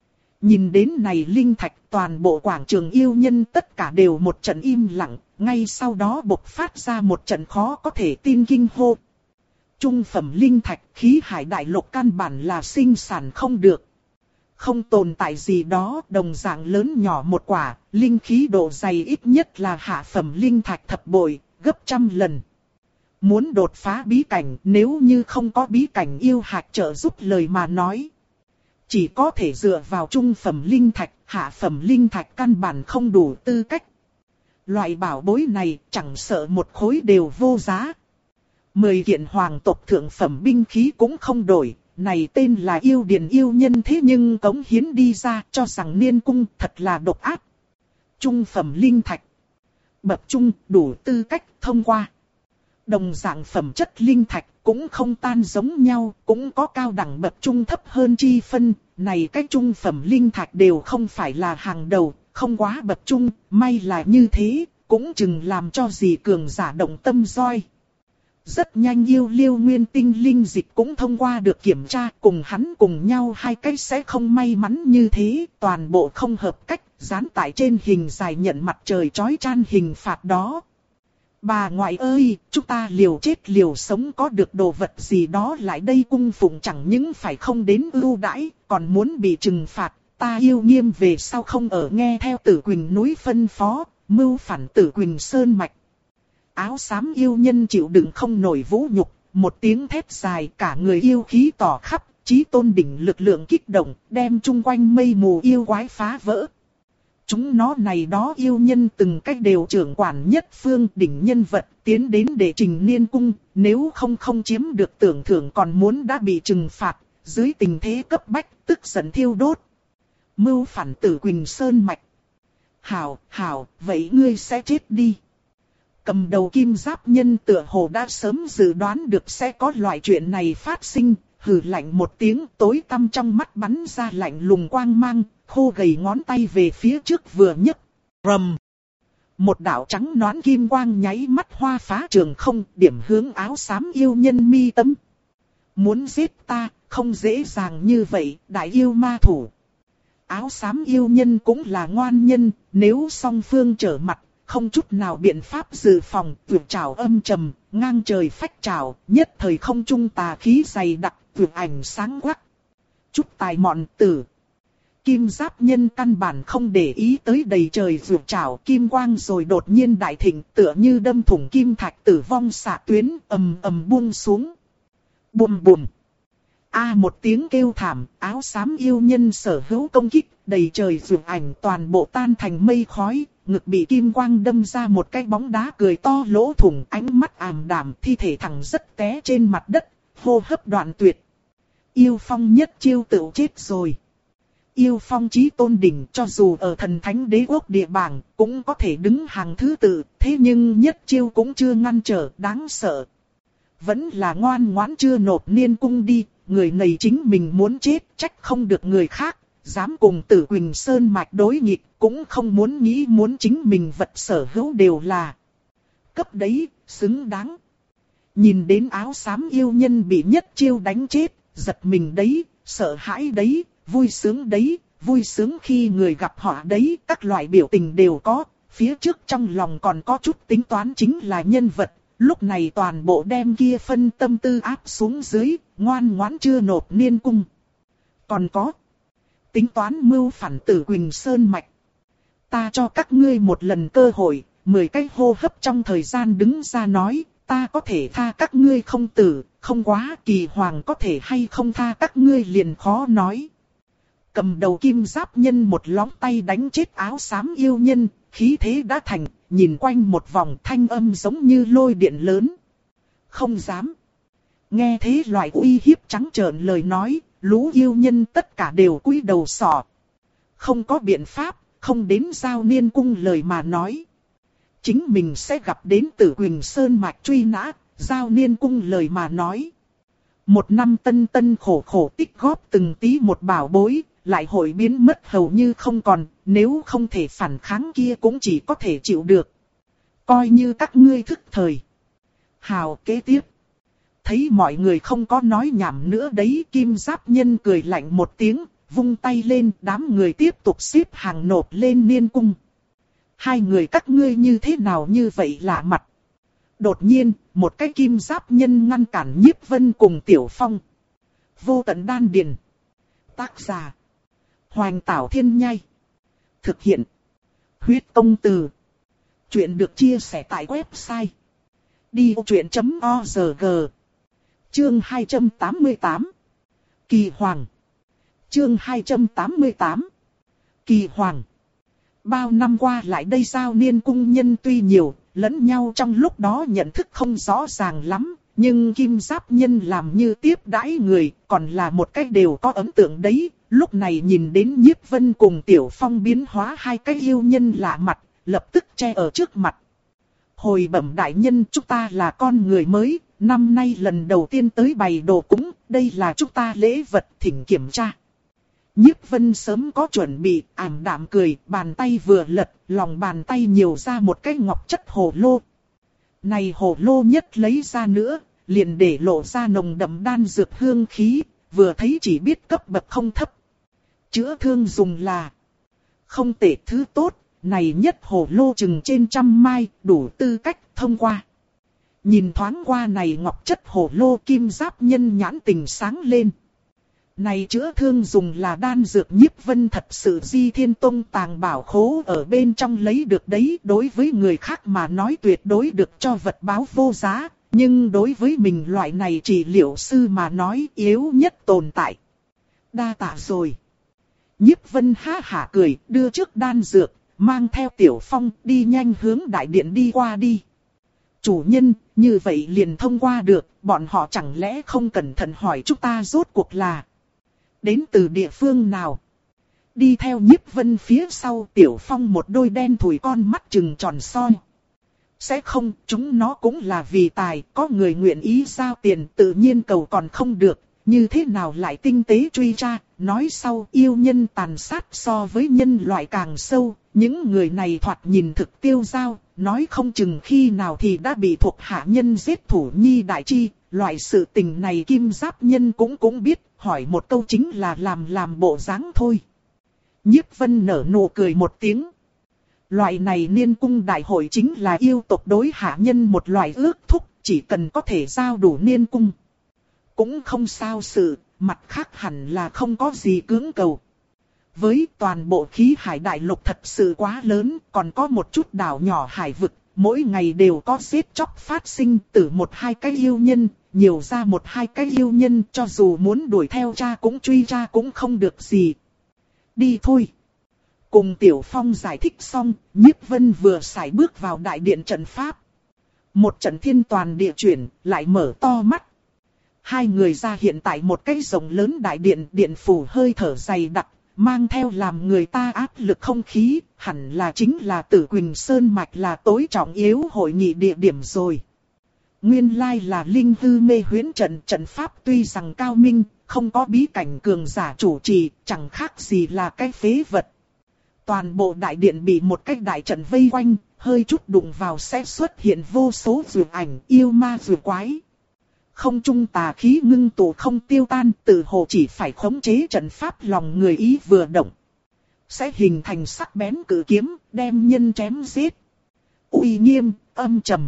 Nhìn đến này linh thạch, toàn bộ quảng trường yêu nhân tất cả đều một trận im lặng, ngay sau đó bộc phát ra một trận khó có thể tin kinh hô. Trung phẩm linh thạch, khí hải đại lục căn bản là sinh sản không được. Không tồn tại gì đó, đồng dạng lớn nhỏ một quả, linh khí độ dày ít nhất là hạ phẩm linh thạch thập bội, gấp trăm lần. Muốn đột phá bí cảnh, nếu như không có bí cảnh yêu hạt trợ giúp lời mà nói. Chỉ có thể dựa vào trung phẩm linh thạch, hạ phẩm linh thạch căn bản không đủ tư cách. Loại bảo bối này chẳng sợ một khối đều vô giá. Mười kiện hoàng tộc thượng phẩm binh khí cũng không đổi. Này tên là yêu điền yêu nhân thế nhưng cống hiến đi ra cho rằng Niên Cung thật là độc ác. Trung phẩm linh thạch. Bậc trung đủ tư cách thông qua. Đồng dạng phẩm chất linh thạch cũng không tan giống nhau, cũng có cao đẳng bậc trung thấp hơn chi phân. Này cái trung phẩm linh thạch đều không phải là hàng đầu, không quá bậc trung, may là như thế, cũng chừng làm cho gì cường giả động tâm roi. Rất nhanh yêu liêu nguyên tinh linh dịch cũng thông qua được kiểm tra, cùng hắn cùng nhau hai cách sẽ không may mắn như thế, toàn bộ không hợp cách, dán tại trên hình dài nhận mặt trời chói chan hình phạt đó. Bà ngoại ơi, chúng ta liều chết liều sống có được đồ vật gì đó lại đây cung phụng chẳng những phải không đến ưu đãi, còn muốn bị trừng phạt, ta yêu nghiêm về sau không ở nghe theo Tử Quỳnh núi phân phó, mưu phản Tử Quỳnh sơn mạch. Áo xám yêu nhân chịu đựng không nổi vũ nhục, một tiếng thét dài cả người yêu khí tỏ khắp, chí tôn đỉnh lực lượng kích động, đem chung quanh mây mù yêu quái phá vỡ. Chúng nó này đó yêu nhân từng cách đều trưởng quản nhất phương đỉnh nhân vật tiến đến để trình Niên Cung, nếu không không chiếm được tưởng thưởng còn muốn đã bị trừng phạt, dưới tình thế cấp bách tức giận thiêu đốt. Mưu phản Tử Quỳnh sơn mạch. Hảo, hảo, vậy ngươi sẽ chết đi. Cầm đầu kim giáp nhân tựa hồ đã sớm dự đoán được sẽ có loại chuyện này phát sinh, hừ lạnh một tiếng tối tăm trong mắt bắn ra lạnh lùng quang mang, khô gầy ngón tay về phía trước vừa nhấc. Rầm! Một đạo trắng nõn kim quang nháy mắt hoa phá trường không, điểm hướng áo xám yêu nhân mi tâm. Muốn giết ta, không dễ dàng như vậy, đại yêu ma thủ. Áo xám yêu nhân cũng là ngoan nhân, nếu song phương trở mặt, không chút nào biện pháp dự phòng, vượt trảo âm trầm, ngang trời phách trảo, nhất thời không trung tà khí dày đặc, vượt ảnh sáng quắc. Chút tài mọn tử. Kim giáp nhân căn bản không để ý tới đầy trời vượt trảo kim quang rồi đột nhiên đại thịnh tựa như đâm thủng kim thạch tử vong xạ tuyến ầm ầm buông xuống. Bùm bùm. A một tiếng kêu thảm, áo xám yêu nhân sở hữu công kích, đầy trời vượt ảnh toàn bộ tan thành mây khói, ngực bị kim quang đâm ra một cái bóng đá cười to lỗ thủng, ánh mắt ảm đạm, thi thể thẳng rất té trên mặt đất, hô hấp đoạn tuyệt. Yêu Phong nhất chiêu tự chết rồi. Yêu Phong chí tôn đỉnh cho dù ở thần thánh đế quốc địa bảng cũng có thể đứng hàng thứ tự, thế nhưng nhất chiêu cũng chưa ngăn trở, đáng sợ. Vẫn là ngoan ngoãn chưa nộp Niên Cung đi, người này chính mình muốn chết, trách không được người khác, dám cùng Tử Quỳnh sơn mạch đối nghịch, cũng không muốn nghĩ muốn chính mình vật sở hữu đều là cấp đấy, xứng đáng. Nhìn đến áo xám yêu nhân bị nhất chiêu đánh chết, giật mình đấy, sợ hãi đấy, vui sướng đấy, vui sướng khi người gặp họ đấy, các loại biểu tình đều có, phía trước trong lòng còn có chút tính toán chính là nhân vật, lúc này toàn bộ đem kia phân tâm tư áp xuống dưới, ngoan ngoãn chưa nộp Niên Cung. Còn có, tính toán mưu phản Tử Quỳnh Sơn Mạch. Ta cho các ngươi một lần cơ hội, mười cái hô hấp trong thời gian đứng ra nói, ta có thể tha các ngươi không tử, không quá Kỳ Hoàng có thể hay không tha các ngươi liền khó nói. Cầm đầu kim giáp nhân một lóng tay đánh chết áo xám yêu nhân, khí thế đã thành, nhìn quanh một vòng thanh âm giống như lôi điện lớn. Không dám. Nghe thế loại uy hiếp trắng trợn lời nói, lũ yêu nhân tất cả đều cúi đầu sọ. Không có biện pháp, không đến giao Niên Cung lời mà nói. Chính mình sẽ gặp đến Tử Quỳnh Sơn Mạch truy nã, giao Niên Cung lời mà nói. Một năm tân tân khổ khổ tích góp từng tí một bảo bối, lại hội biến mất hầu như không còn, nếu không thể phản kháng kia cũng chỉ có thể chịu được. Coi như các ngươi thức thời. Hào kế tiếp. Thấy mọi người không có nói nhảm nữa đấy, kim giáp nhân cười lạnh một tiếng, vung tay lên, đám người tiếp tục xếp hàng nộp lên Niên Cung. Hai người các ngươi như thế nào như vậy lạ mặt. Đột nhiên, một cái kim giáp nhân ngăn cản Nhiếp Vân cùng Tiểu Phong. Vô Tận Đan Điền. Tác giả. Hoành Tảo Thiên Nhai. Thực hiện. Huyết Công Từ. Chuyện được chia sẻ tại website. đi ô chuyện chấm org. Chương hai trăm tám mươi tám. Kỳ Hoàng. Chương hai trăm tám mươi tám. Kỳ Hoàng. Bao năm qua lại đây giao Niên Cung nhân tuy nhiều, lẫn nhau trong lúc đó nhận thức không rõ ràng lắm, nhưng kim giáp nhân làm như tiếp đãi người, còn là một cách đều có ấn tượng đấy. Lúc này nhìn đến Nhiếp Vân cùng Tiểu Phong biến hóa hai cái yêu nhân lạ mặt, lập tức che ở trước mặt. Hồi bẩm đại nhân, chúng ta là con người mới, năm nay lần đầu tiên tới bày đồ cúng, đây là chúng ta lễ vật, thỉnh kiểm tra. Nhiếp Vân sớm có chuẩn bị, ảm đạm cười, bàn tay vừa lật, lòng bàn tay nhiều ra một cái ngọc chất hồ lô. Này hồ lô nhất lấy ra nữa, liền để lộ ra nồng đậm đan dược hương khí, vừa thấy chỉ biết cấp bậc không thấp. Chữa thương dùng là không tệ thứ tốt, này nhất hồ lô chừng trên trăm mai, đủ tư cách thông qua. Nhìn thoáng qua này ngọc chất hồ lô, kim giáp nhân nhãn tình sáng lên. Này chữa thương dùng là đan dược, Nhiếp Vân thật sự Di Thiên Tông tàng bảo khố ở bên trong lấy được đấy, đối với người khác mà nói tuyệt đối được cho vật báo vô giá, nhưng đối với mình loại này trị liệu sư mà nói yếu nhất tồn tại. Đa tạ rồi. Nhiếp Vân ha hả cười, đưa trước đan dược, mang theo Tiểu Phong đi nhanh hướng đại điện đi qua đi. Chủ nhân, như vậy liền thông qua được, bọn họ chẳng lẽ không cẩn thận hỏi chúng ta rốt cuộc là đến từ địa phương nào? Đi theo Nhiếp Vân phía sau, Tiểu Phong một đôi đen thủi con mắt trừng tròn soi. Sẽ không, chúng nó cũng là vì tài, có người nguyện ý giao tiền tự nhiên cầu còn không được, như thế nào lại tinh tế truy tra, nói sau yêu nhân tàn sát so với nhân loại càng sâu, những người này thoạt nhìn thực tiêu dao, nói không chừng khi nào thì đã bị thuộc hạ nhân giết thủ nhi đại chi, loại sự tình này kim giáp nhân cũng cũng biết, hỏi một câu chính là làm làm bộ dáng thôi. Nhiếp Vân nở nụ cười một tiếng. Loại này Niên Cung đại hội chính là yêu tộc đối hạ nhân một loại ước thúc, chỉ cần có thể giao đủ Niên Cung. Cũng không sao sự, mặt khác hẳn là không có gì cưỡng cầu. Với toàn bộ khí hải đại lục thật sự quá lớn, còn có một chút đảo nhỏ hải vực, mỗi ngày đều có giết chóc phát sinh từ một hai cái yêu nhân, nhiều ra một hai cái yêu nhân, cho dù muốn đuổi theo cha cũng truy tra cũng không được gì. Đi thôi. Cùng Tiểu Phong giải thích xong, Nhiếp Vân vừa sải bước vào đại điện trận pháp. Một trận thiên toàn địa chuyển, lại mở to mắt. Hai người ra hiện tại một cái rộng lớn đại điện, điện phủ hơi thở dày đặc, mang theo làm người ta áp lực không khí, hẳn là chính là Tử Quỳnh Sơn Mạch là tối trọng yếu hội nghị địa điểm rồi. Nguyên lai là linh hư mê huyễn trận, trận pháp tuy rằng cao minh, không có bí cảnh cường giả chủ trì, chẳng khác gì là cái phế vật. Toàn bộ đại điện bị một cái đại trận vây quanh, hơi chút đụng vào sẽ xuất hiện vô số dược ảnh, yêu ma dược quái. không trung tà khí ngưng tụ không tiêu tan, tự hồ chỉ phải khống chế trận pháp lòng người ý vừa động. Sẽ hình thành sắc bén cự kiếm, đem nhân chém giết. Uy nghiêm, âm trầm.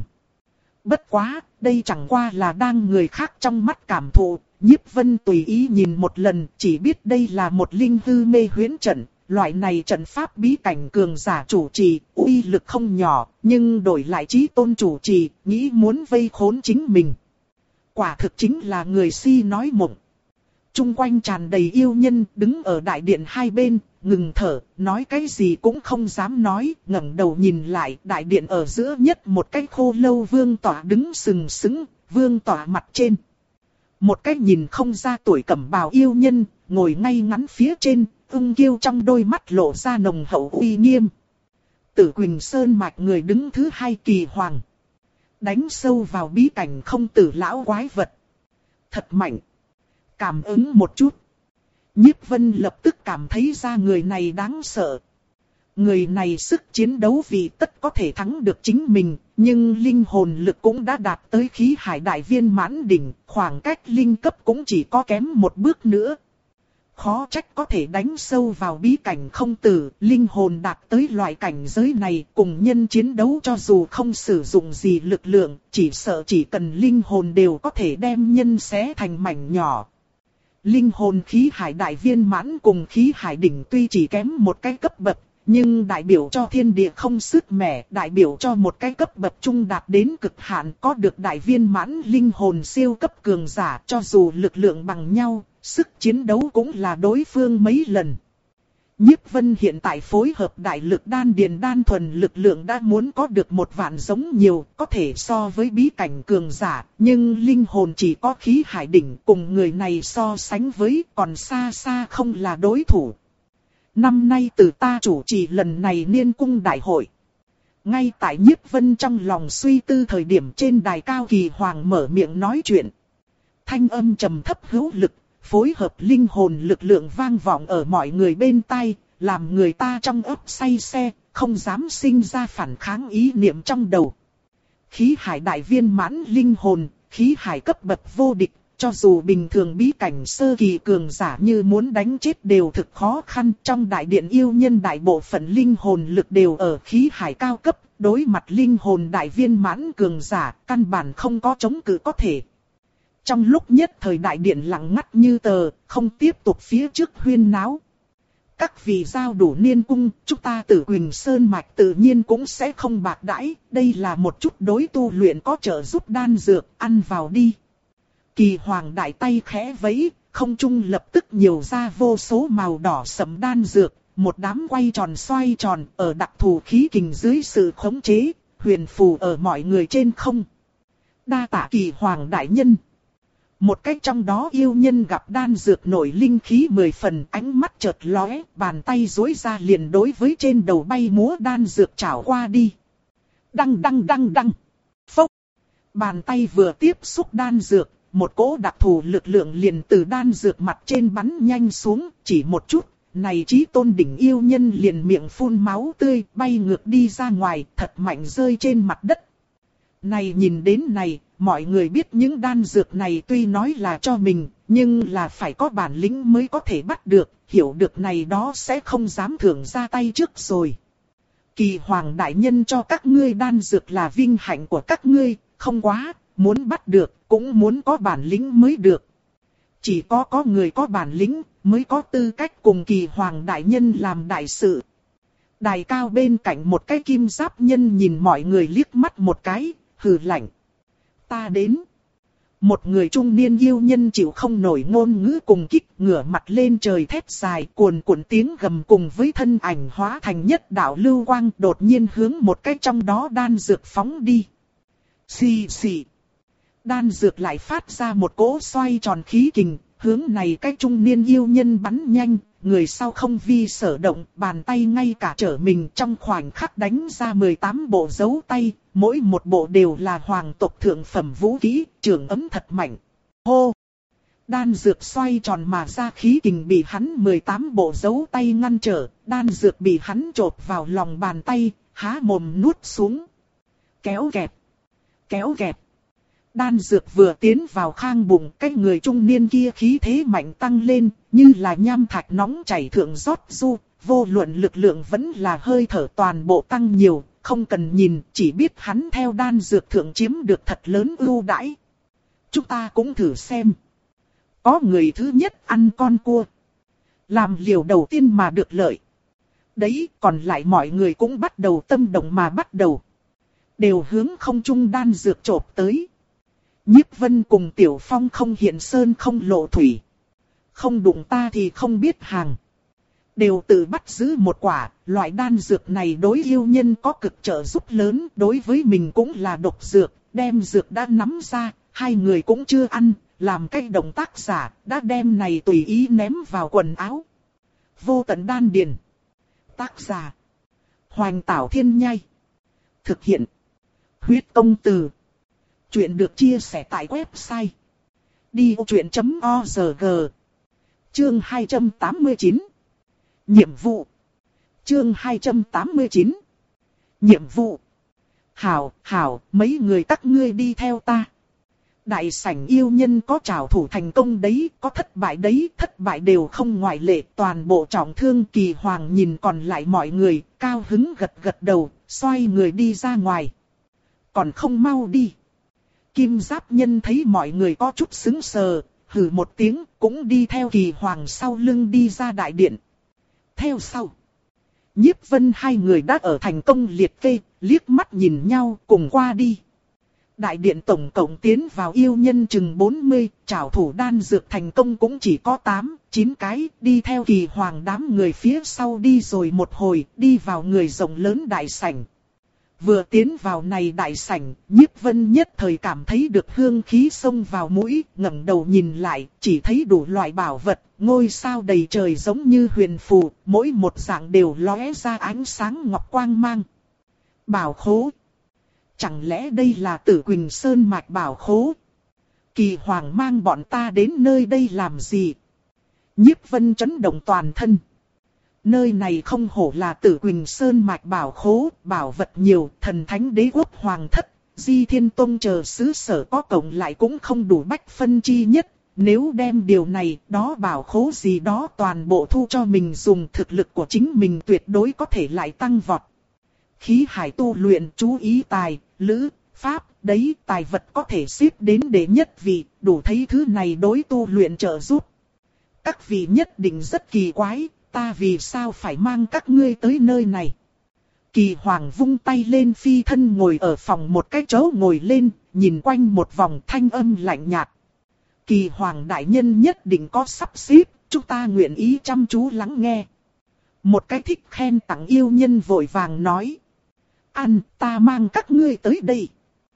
Bất quá, đây chẳng qua là đang người khác trong mắt cảm thụ. Nhiếp Vân tùy ý nhìn một lần, chỉ biết đây là một linh hư mê huyễn trận. Loại này trận pháp bí cảnh cường giả chủ trì, uy lực không nhỏ, nhưng đổi lại chí tôn chủ trì, nghĩ muốn vây khốn chính mình. Quả thực chính là người si nói mộng. Trung quanh tràn đầy yêu nhân, đứng ở đại điện hai bên, ngừng thở, nói cái gì cũng không dám nói, ngẩng đầu nhìn lại, đại điện ở giữa nhất một cái khô lâu vương tỏa đứng sừng sững, vương tỏa mặt trên. Một cái nhìn không ra tuổi cẩm bào yêu nhân, ngồi ngay ngắn phía trên, ưng kiêu trong đôi mắt lộ ra nồng hậu uy nghiêm. Tử Quỳnh Sơn mạch người đứng thứ hai Kỳ Hoàng. Đánh sâu vào bí cảnh không tử lão quái vật. Thật mạnh. Cảm ứng một chút. Nhiếp Vân lập tức cảm thấy ra người này đáng sợ. Người này sức chiến đấu vì tất có thể thắng được chính mình, nhưng linh hồn lực cũng đã đạt tới khí hải đại viên mãn đỉnh, khoảng cách linh cấp cũng chỉ có kém một bước nữa. Khó trách có thể đánh sâu vào bí cảnh không tử, linh hồn đạt tới loại cảnh giới này cùng nhân chiến đấu cho dù không sử dụng gì lực lượng, chỉ sợ chỉ cần linh hồn đều có thể đem nhân xé thành mảnh nhỏ. Linh hồn khí hải đại viên mãn cùng khí hải đỉnh tuy chỉ kém một cái cấp bậc, nhưng đại biểu cho thiên địa không sứt mẻ, đại biểu cho một cái cấp bậc trung đạt đến cực hạn có được đại viên mãn linh hồn siêu cấp cường giả cho dù lực lượng bằng nhau, sức chiến đấu cũng là đối phương mấy lần. Nhiếp Vân hiện tại phối hợp đại lực đan điền đan thuần lực lượng đã muốn có được một vạn giống nhiều, có thể so với bí cảnh cường giả, nhưng linh hồn chỉ có khí hải đỉnh cùng người này so sánh với còn xa xa không là đối thủ. Năm nay từ ta chủ trì lần này niên cung đại hội. Ngay tại Nhiếp Vân trong lòng suy tư thời điểm trên đài cao Kỳ Hoàng mở miệng nói chuyện. Thanh âm trầm thấp hữu lực, phối hợp linh hồn lực lượng vang vọng ở mọi người bên tai, làm người ta trong ấp say xe, không dám sinh ra phản kháng ý niệm trong đầu. Khí hải đại viên mãn linh hồn, khí hải cấp bậc vô địch, cho dù bình thường bí cảnh sơ kỳ cường giả như muốn đánh chết đều thực khó khăn. Trong đại điện yêu nhân đại bộ phận linh hồn lực đều ở khí hải cao cấp, đối mặt linh hồn đại viên mãn cường giả, căn bản không có chống cự có thể. Trong lúc nhất thời đại điện lặng ngắt như tờ, không tiếp tục phía trước huyên náo. Các vị giao đủ niên cung, chúng ta Tử Quỳnh Sơn mạch tự nhiên cũng sẽ không bạc đãi, đây là một chút đối tu luyện có trợ giúp đan dược, ăn vào đi. Kỳ Hoàng đại tay khẽ vẫy, không trung lập tức nhiều ra vô số màu đỏ sẫm đan dược, một đám quay tròn xoay tròn ở đặc thù khí kình dưới sự khống chế, huyền phù ở mọi người trên không. Đa tạ Kỳ Hoàng đại nhân. Một cách trong đó yêu nhân gặp đan dược nổi linh khí mười phần, ánh mắt chợt lóe, bàn tay duỗi ra liền đối với trên đầu bay múa đan dược chảo qua đi. Đăng đăng đăng đăng. Phốc. Bàn tay vừa tiếp xúc đan dược, một cỗ đặc thù lực lượng liền từ đan dược mặt trên bắn nhanh xuống, chỉ một chút, này chí tôn đỉnh yêu nhân liền miệng phun máu tươi, bay ngược đi ra ngoài, thật mạnh rơi trên mặt đất. Này nhìn đến này, mọi người biết những đan dược này tuy nói là cho mình, nhưng là phải có bản lĩnh mới có thể bắt được, hiểu được này đó sẽ không dám thưởng ra tay trước rồi. Kỳ Hoàng đại nhân cho các ngươi đan dược là vinh hạnh của các ngươi, không quá, muốn bắt được, cũng muốn có bản lĩnh mới được. Chỉ có có người có bản lĩnh, mới có tư cách cùng Kỳ Hoàng đại nhân làm đại sự. Đài cao bên cạnh một cái kim giáp nhân nhìn mọi người liếc mắt một cái, hừ lạnh. Ta đến. Một người trung niên yêu nhân chịu không nổi ngôn ngữ cùng kích, ngửa mặt lên trời thét dài, cuồn cuộn tiếng gầm cùng với thân ảnh hóa thành nhất đạo lưu quang, đột nhiên hướng một cái trong đó đan dược phóng đi. Xì xì. Đan dược lại phát ra một cỗ xoay tròn khí kình, hướng này cái trung niên yêu nhân bắn nhanh, người sau không vi sở động, bàn tay ngay cả trở mình trong khoảnh khắc đánh ra mười tám bộ dấu tay, mỗi một bộ đều là hoàng tộc thượng phẩm vũ khí, trường ấm thật mạnh. Hô! Đan dược xoay tròn mà ra khí kình bị hắn mười tám bộ dấu tay ngăn trở, đan dược bị hắn chộp vào lòng bàn tay, há mồm nuốt xuống. Kéo kẹt! Kéo kẹt! Đan dược vừa tiến vào khang bụng, cái người trung niên kia khí thế mạnh tăng lên, như là nham thạch nóng chảy thượng rót du, vô luận lực lượng vẫn là hơi thở toàn bộ tăng nhiều, không cần nhìn, chỉ biết hắn theo đan dược thượng chiếm được thật lớn ưu đãi. Chúng ta cũng thử xem. Có người thứ nhất ăn con cua, làm liều đầu tiên mà được lợi. Đấy, còn lại mọi người cũng bắt đầu tâm động mà bắt đầu. Đều hướng không trung đan dược chộp tới. Nhiếp Vân cùng Tiểu Phong không hiện sơn không lộ thủy. Không đụng ta thì không biết hàng. Đều tự bắt giữ một quả, loại đan dược này đối yêu nhân có cực trợ giúp lớn, đối với mình cũng là độc dược, đem dược đã nắm ra, hai người cũng chưa ăn, làm cái động tác giả, đã đem này tùy ý ném vào quần áo. Vô tận đan điền. Tác giả Hoành Tảo Thiên Nhai. Thực hiện Huyết Công Từ. Chuyện được chia sẻ tại website đi ô chuyện chấm org. Chương hai trăm tám mươi chín. Nhiệm vụ. Chương hai trăm tám mươi chín. Nhiệm vụ. Hảo, hảo, mấy người các ngươi đi theo ta. Đại sảnh yêu nhân có trảo thủ thành công đấy, có thất bại đấy, thất bại đều không ngoại lệ, toàn bộ trọng thương. Kỳ Hoàng nhìn còn lại mọi người, cao hứng gật gật đầu, xoay người đi ra ngoài. Còn không mau đi. Kim Giáp Nhân thấy mọi người có chút sững sờ, hừ một tiếng, cũng đi theo Kỳ Hoàng sau lưng đi ra đại điện. Theo sau, Nhiếp Vân hai người đã ở thành công liệt kê, liếc mắt nhìn nhau cùng qua đi. Đại điện tổng cộng tiến vào yêu nhân chừng bốn mươi, trảo thủ đan dược thành công cũng chỉ có tám, chín cái, đi theo Kỳ Hoàng đám người phía sau đi rồi một hồi, đi vào người rộng lớn đại sảnh. Vừa tiến vào này đại sảnh, Nhiếp Vân nhất thời cảm thấy được hương khí xông vào mũi, ngẩng đầu nhìn lại, chỉ thấy đủ loại bảo vật, ngôi sao đầy trời giống như huyền phù, mỗi một dạng đều lóe ra ánh sáng ngọc quang mang. Bảo khố. Chẳng lẽ đây là Tử Quỳnh Sơn mạch bảo khố? Kỳ Hoàng mang bọn ta đến nơi đây làm gì? Nhiếp Vân chấn động toàn thân. Nơi này không hổ là Tử Quỳnh Sơn mạch bảo khố, bảo vật nhiều, thần thánh đế quốc hoàng thất, Di Thiên Tông chờ xứ sở có cộng lại cũng không đủ bách phân chi nhất. Nếu đem điều này, đó bảo khố gì đó toàn bộ thu cho mình dùng, thực lực của chính mình tuyệt đối có thể lại tăng vọt. Khí hải tu luyện chú ý tài, lữ, pháp, đấy tài vật có thể xếp đến đệ nhất vị, đủ thấy thứ này đối tu luyện trợ giúp. Các vị nhất định rất kỳ quái, ta vì sao phải mang các ngươi tới nơi này? Kỳ Hoàng vung tay lên phi thân ngồi ở phòng một cái chỗ ngồi lên, nhìn quanh một vòng thanh âm lạnh nhạt. Kỳ Hoàng đại nhân nhất định có sắp xếp, chúng ta nguyện ý chăm chú lắng nghe. Một cái thích khen tặng yêu nhân vội vàng nói. Ăn, ta mang các ngươi tới đây.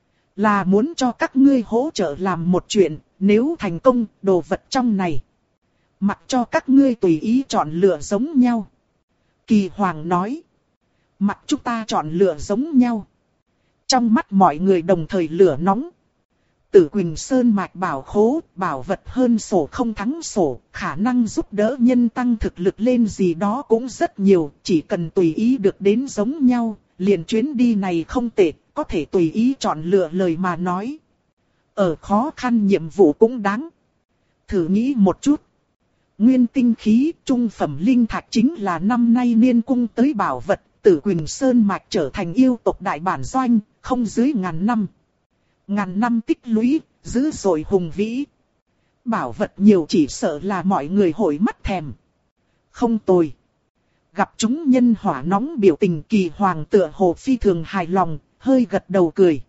Là muốn cho các ngươi hỗ trợ làm một chuyện, nếu thành công, đồ vật trong này. Mặc cho các ngươi tùy ý chọn lựa giống nhau. Kỳ Hoàng nói. Mặc chúng ta chọn lựa giống nhau. Trong mắt mọi người đồng thời lửa nóng. Tử Quỳnh Sơn mạch bảo khố, bảo vật hơn sổ không thắng sổ, khả năng giúp đỡ nhân tăng thực lực lên gì đó cũng rất nhiều, chỉ cần tùy ý được đến giống nhau, liền chuyến đi này không tệ, có thể tùy ý chọn lựa lời mà nói. Ở khó khăn nhiệm vụ cũng đáng. Thử nghĩ một chút. Nguyên tinh khí, trung phẩm linh thạch chính là năm nay niên cung tới bảo vật, Tử Quỳnh Sơn mạch trở thành yêu tộc đại bản doanh, không dưới ngàn năm. Ngàn năm tích lũy, dữ dội hùng vĩ. Bảo vật nhiều chỉ sợ là mọi người hội mắt thèm. Không tồi. Gặp chúng nhân hỏa nóng biểu tình, Kỳ Hoàng tựa hồ phi thường hài lòng, hơi gật đầu cười.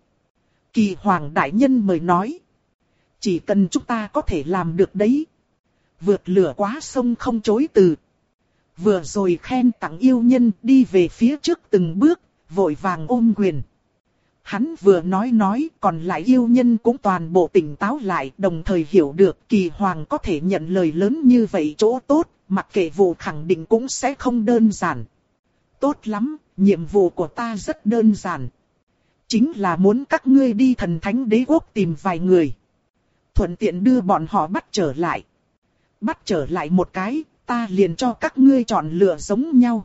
Kỳ Hoàng đại nhân mời nói. Chỉ cần chúng ta có thể làm được đấy. Vượt lửa quá sông không chối từ. Vừa rồi khen tặng yêu nhân đi về phía trước từng bước, vội vàng ôm quyền. Hắn vừa nói nói, còn lại yêu nhân cũng toàn bộ tỉnh táo lại, đồng thời hiểu được Kỳ Hoàng có thể nhận lời lớn như vậy chỗ tốt, mặc kệ vụ khẳng định cũng sẽ không đơn giản. Tốt lắm, nhiệm vụ của ta rất đơn giản. Chính là muốn các ngươi đi thần thánh đế quốc tìm vài người. Thuận tiện đưa bọn họ bắt trở lại. Bắt trở lại một cái, ta liền cho các ngươi chọn lựa giống nhau.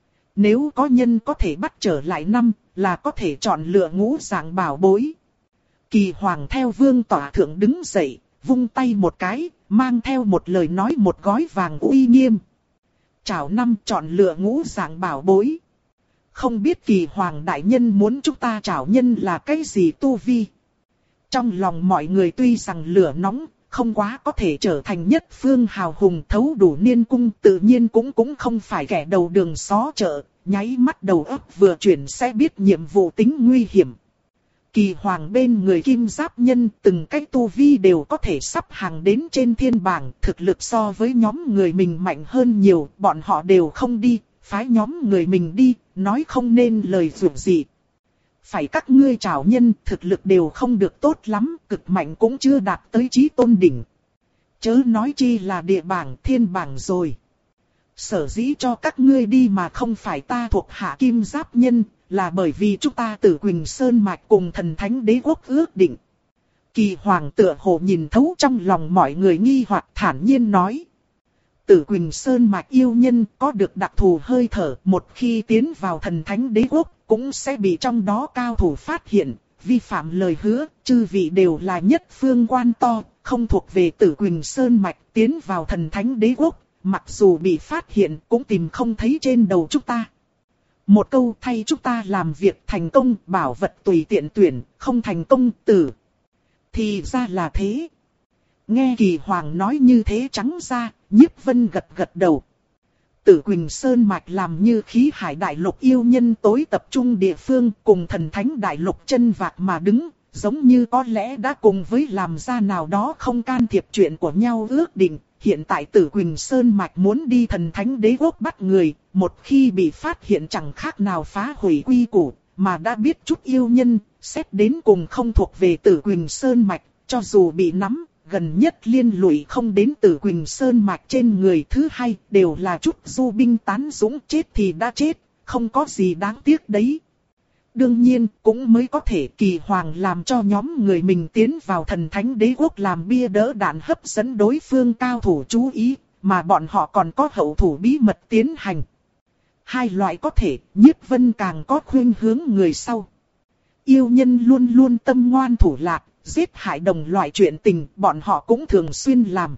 Nếu có nhân có thể bắt trở lại năm, là có thể chọn lựa ngũ dạng bảo bối. Kỳ Hoàng theo vương tọa thượng đứng dậy, vung tay một cái, mang theo một lời nói một gói vàng uy nghiêm. Chào năm chọn lựa ngũ dạng bảo bối. Không biết Kỳ Hoàng đại nhân muốn chúng ta chào nhân là cái gì tu vi. Trong lòng mọi người tuy rằng lửa nóng, không quá có thể trở thành nhất phương hào hùng thấu đủ niên cung, tự nhiên cũng cũng không phải kẻ đầu đường xó chợ, nháy mắt đầu óc vừa chuyển sẽ biết nhiệm vụ tính nguy hiểm. Kỳ Hoàng bên người kim giáp nhân từng cái tu vi đều có thể sắp hàng đến trên thiên bảng, thực lực so với nhóm người mình mạnh hơn nhiều, bọn họ đều không đi, phái nhóm người mình đi, nói không nên lời dù gì. Phải các ngươi trảo nhân thực lực đều không được tốt lắm, cực mạnh cũng chưa đạt tới chí tôn đỉnh. Chớ nói chi là địa bảng thiên bảng rồi. Sở dĩ cho các ngươi đi mà không phải ta thuộc hạ kim giáp nhân, là bởi vì chúng ta Tử Quỳnh Sơn Mạch cùng thần thánh đế quốc ước định. Kỳ Hoàng tựa hồ nhìn thấu trong lòng mọi người nghi hoặc thản nhiên nói. Tử Quỳnh Sơn Mạch yêu nhân có được đặc thù hơi thở, một khi tiến vào thần thánh đế quốc, cũng sẽ bị trong đó cao thủ phát hiện, vi phạm lời hứa, chư vị đều là nhất phương quan to, không thuộc về Tử Quỳnh Sơn Mạch, tiến vào thần thánh đế quốc, mặc dù bị phát hiện cũng tìm không thấy trên đầu chúng ta. Một câu thay chúng ta làm việc thành công, bảo vật tùy tiện tuyển, không thành công tử. Thì ra là thế. Nghe Kỳ Hoàng nói như thế trắng ra, Nhiếp Vân gật gật đầu. Tử Quỳnh Sơn Mạch làm như khí hải đại lục yêu nhân tối tập trung địa phương, cùng thần thánh đại lục chân vạc mà đứng, giống như có lẽ đã cùng với làm ra nào đó không can thiệp chuyện của nhau ước định. Hiện tại Tử Quỳnh Sơn Mạch muốn đi thần thánh đế quốc bắt người, một khi bị phát hiện chẳng khác nào phá hủy quy củ, mà đã biết chút yêu nhân, xét đến cùng không thuộc về Tử Quỳnh Sơn Mạch, cho dù bị nắm, gần nhất liên lụy không đến Tử Quỳnh Sơn Mạch trên người. Thứ hai, đều là chút du binh tán dũng, chết thì đã chết, không có gì đáng tiếc đấy. Đương nhiên, cũng mới có thể Kỳ Hoàng làm cho nhóm người mình tiến vào thần thánh đế quốc làm bia đỡ đạn hấp dẫn đối phương cao thủ chú ý, mà bọn họ còn có hậu thủ bí mật tiến hành. Hai loại có thể, Nhiếp Vân càng có khuynh hướng người sau. Yêu nhân luôn luôn tâm ngoan thủ lạc, giết hại đồng loại chuyện tình, bọn họ cũng thường xuyên làm.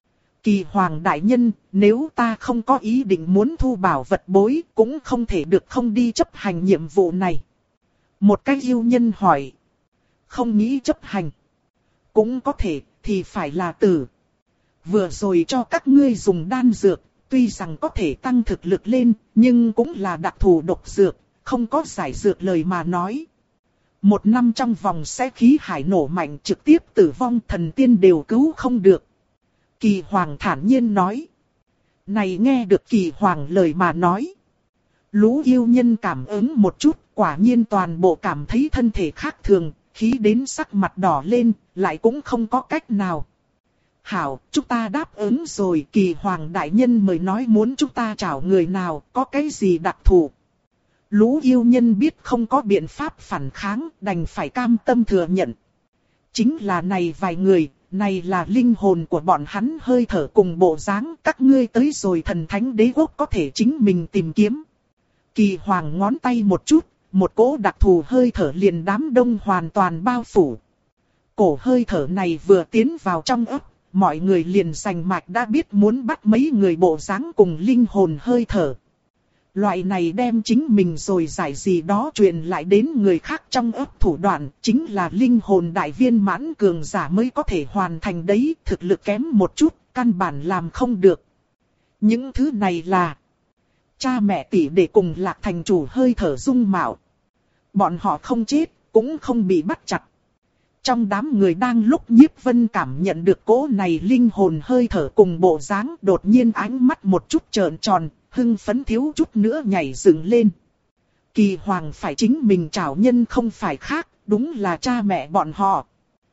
Kỳ Hoàng đại nhân, nếu ta không có ý định muốn thu bảo vật bối, cũng không thể được không đi chấp hành nhiệm vụ này. Một cái yêu nhân hỏi. Không nghĩ chấp hành. Cũng có thể, thì phải là tử. Vừa rồi cho các ngươi dùng đan dược, tuy rằng có thể tăng thực lực lên, nhưng cũng là đặc thù độc dược, không có giải dược lời mà nói. Một năm trong vòng sẽ khí hải nổ mạnh trực tiếp tử vong, thần tiên đều cứu không được. Kỳ Hoàng thản nhiên nói. Này nghe được Kỳ Hoàng lời mà nói. Lũ yêu nhân cảm ứng một chút, quả nhiên toàn bộ cảm thấy thân thể khác thường, khí đến sắc mặt đỏ lên, lại cũng không có cách nào. Hảo, chúng ta đáp ứng rồi, Kỳ Hoàng đại nhân mới nói muốn chúng ta chào người nào, có cái gì đặc thù. Lũ yêu nhân biết không có biện pháp phản kháng, đành phải cam tâm thừa nhận. Chính là này vài người, này là linh hồn của bọn hắn hơi thở cùng bộ dáng, các ngươi tới rồi thần thánh đế quốc có thể chính mình tìm kiếm. Kỳ Hoàng ngón tay một chút, một cỗ đặc thù hơi thở liền đám đông hoàn toàn bao phủ. Cổ hơi thở này vừa tiến vào trong ấp, mọi người liền rành mạch đã biết muốn bắt mấy người bộ dáng cùng linh hồn hơi thở. Loại này đem chính mình rồi giải gì đó truyền lại đến người khác trong ấp thủ đoạn, chính là linh hồn đại viên mãn cường giả mới có thể hoàn thành đấy, thực lực kém một chút, căn bản làm không được. Những thứ này là cha mẹ tỷ đệ cùng Lạc thành chủ hơi thở dung mạo. Bọn họ không chết, cũng không bị bắt chặt. Trong đám người đang lúc Nhiếp Vân cảm nhận được cỗ này linh hồn hơi thở cùng bộ dáng, đột nhiên ánh mắt một chút trợn tròn, hưng phấn thiếu chút nữa nhảy dựng lên. Kỳ Hoàng phải chính mình trảo nhân không phải khác, đúng là cha mẹ bọn họ.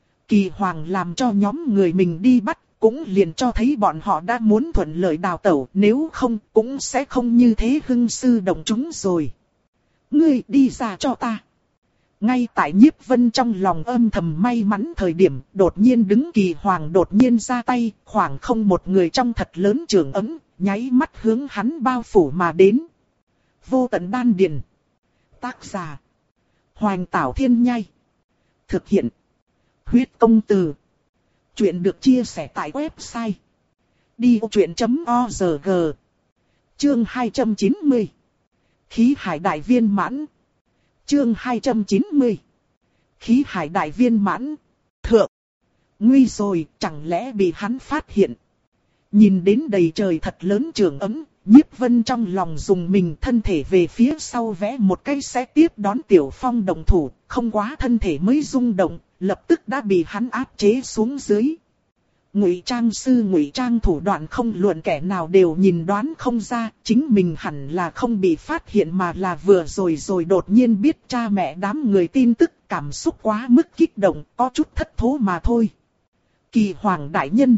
Kỳ Hoàng làm cho nhóm người mình đi bắt, cũng liền cho thấy bọn họ đã muốn thuận lợi đào tẩu, nếu không cũng sẽ không như thế hưng sư động chúng rồi. Ngươi đi ra cho ta. Ngay tại Nhiếp Vân trong lòng âm thầm may mắn thời điểm, đột nhiên đứng Kỳ Hoàng đột nhiên ra tay, khoảng không một người trong thật lớn trường ấm, nháy mắt hướng hắn bao phủ mà đến. Vô tận đan điền. Tác giả: Hoành Tảo Thiên Nhai. Thực hiện: Huyết công từ. Chuyện được chia sẻ tại website đi ô chuyện chấm org. Chương hai trăm chín mươi. Khí hải đại viên mãn. Chương hai trăm chín mươi. Khí hải đại viên mãn. Thượng. Nguy rồi, chẳng lẽ bị hắn phát hiện. Nhìn đến đầy trời thật lớn trường ấm, Nhiếp Vân trong lòng dùng mình, thân thể về phía sau vẽ một cái sẽ tiếp đón Tiểu Phong động thủ, không quá thân thể mới rung động, lập tức đã bị hắn áp chế xuống dưới. Ngụy trang sư ngụy trang thủ đoạn không luận kẻ nào đều nhìn đoán không ra, chính mình hẳn là không bị phát hiện mà là vừa rồi rồi đột nhiên biết cha mẹ đám người tin tức, cảm xúc quá mức kích động, có chút thất thố mà thôi. Kỳ Hoàng đại nhân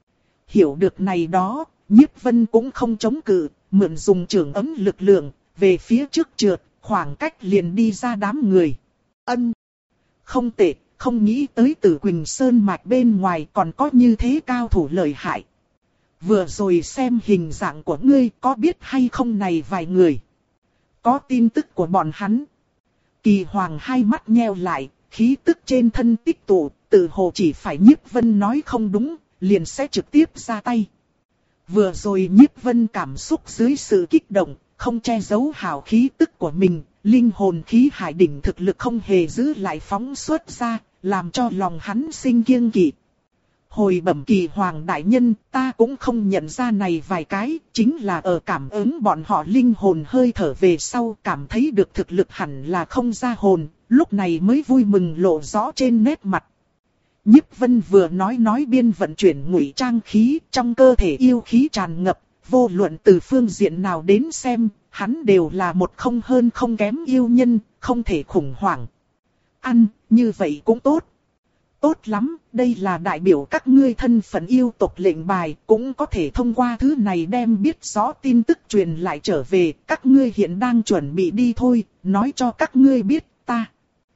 hiểu được này đó, Nhiếp Vân cũng không chống cự, mượn dùng trường ấm lực lượng, về phía trước trượt, khoảng cách liền đi ra đám người. Ân, không tệ, không nghĩ tới Tử Quỳnh Sơn mạch bên ngoài còn có như thế cao thủ lợi hại. Vừa rồi xem hình dạng của ngươi, có biết hay không này vài người. Có tin tức của bọn hắn. Kỳ Hoàng hai mắt nheo lại, khí tức trên thân tích tụ, tự hồ chỉ phải Nhiếp Vân nói không đúng, liền sẽ trực tiếp ra tay. Vừa rồi Nhiếp Vân cảm xúc dưới sự kích động, không che giấu hào khí tức của mình, linh hồn khí hải đỉnh thực lực không hề giữ lại phóng xuất ra, làm cho lòng hắn sinh kiêng kỵ. Hồi bẩm Kỳ Hoàng đại nhân, ta cũng không nhận ra này vài cái, chính là ở cảm ứng bọn họ linh hồn hơi thở về sau, cảm thấy được thực lực hẳn là không ra hồn, lúc này mới vui mừng lộ rõ trên nét mặt. Nhiếp Vân vừa nói nói biên vận chuyển ngụy trang khí, trong cơ thể yêu khí tràn ngập, vô luận từ phương diện nào đến xem, hắn đều là một không hơn không kém yêu nhân, không thể khủng hoảng. Ăn, như vậy cũng tốt. Tốt lắm, đây là đại biểu các ngươi thân phận yêu tộc lệnh bài, cũng có thể thông qua thứ này đem biết rõ tin tức truyền lại trở về, các ngươi hiện đang chuẩn bị đi thôi, nói cho các ngươi biết, ta.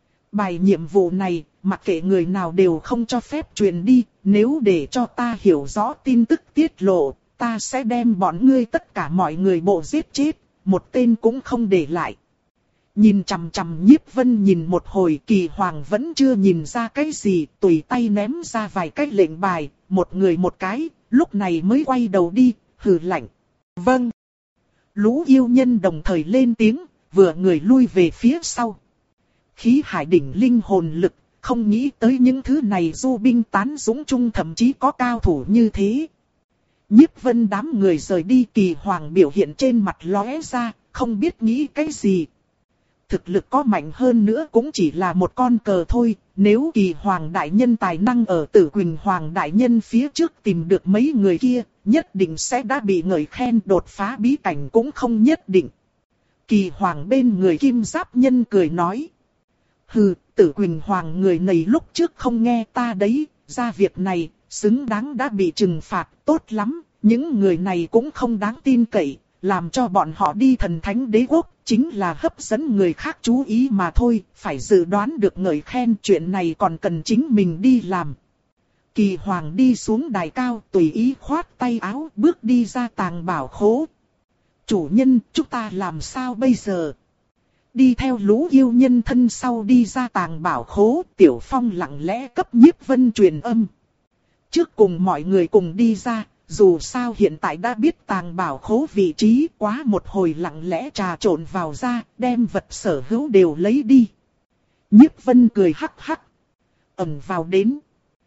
Bài nhiệm vụ này, mặc kệ người nào đều không cho phép truyền đi, nếu để cho ta hiểu rõ tin tức tiết lộ, ta sẽ đem bọn ngươi tất cả mọi người bộ giết chết, một tên cũng không để lại. Nhìn chằm chằm Nhiếp Vân nhìn một hồi, Kỳ Hoàng vẫn chưa nhìn ra cái gì, tùy tay ném ra vài cái lệnh bài, một người một cái, lúc này mới quay đầu đi, hừ lạnh. Vâng. Lũ yêu nhân đồng thời lên tiếng, vừa người lui về phía sau. Khí hải đỉnh linh hồn lực, không nghĩ tới những thứ này du binh tán dũng chung thậm chí có cao thủ như thế. Nhiếp Vân đám người rời đi, Kỳ Hoàng biểu hiện trên mặt lóe ra, không biết nghĩ cái gì. Thực lực có mạnh hơn nữa cũng chỉ là một con cờ thôi, nếu Kỳ Hoàng đại nhân tài năng ở Tử Quỳnh Hoàng đại nhân phía trước tìm được mấy người kia, nhất định sẽ đã bị ngợi khen, đột phá bí cảnh cũng không nhất định. Kỳ Hoàng bên người Kim Giáp Nhân cười nói. Hừ, Tử Quỳnh Hoàng người này lúc trước không nghe ta đấy, ra việc này, xứng đáng đã bị trừng phạt, tốt lắm, những người này cũng không đáng tin cậy, làm cho bọn họ đi Thần Thánh Đế Quốc, chính là hấp dẫn người khác chú ý mà thôi, phải dự đoán được ngợi khen, chuyện này còn cần chính mình đi làm. Kỳ Hoàng đi xuống đài cao, tùy ý khoát tay áo, bước đi ra tàng bảo khố. Chủ nhân, chúng ta làm sao bây giờ? Đi theo lũ yêu nhân thân sau đi ra tàng bảo khố, Tiểu Phong lặng lẽ cấp Nhiếp Vân truyền âm. Trước cùng mọi người cùng đi ra, dù sao hiện tại đã biết tàng bảo khố vị trí, quá một hồi lặng lẽ trà trộn vào ra, đem vật sở hữu đều lấy đi. Nhiếp Vân cười hắc hắc. Ẩn vào đến.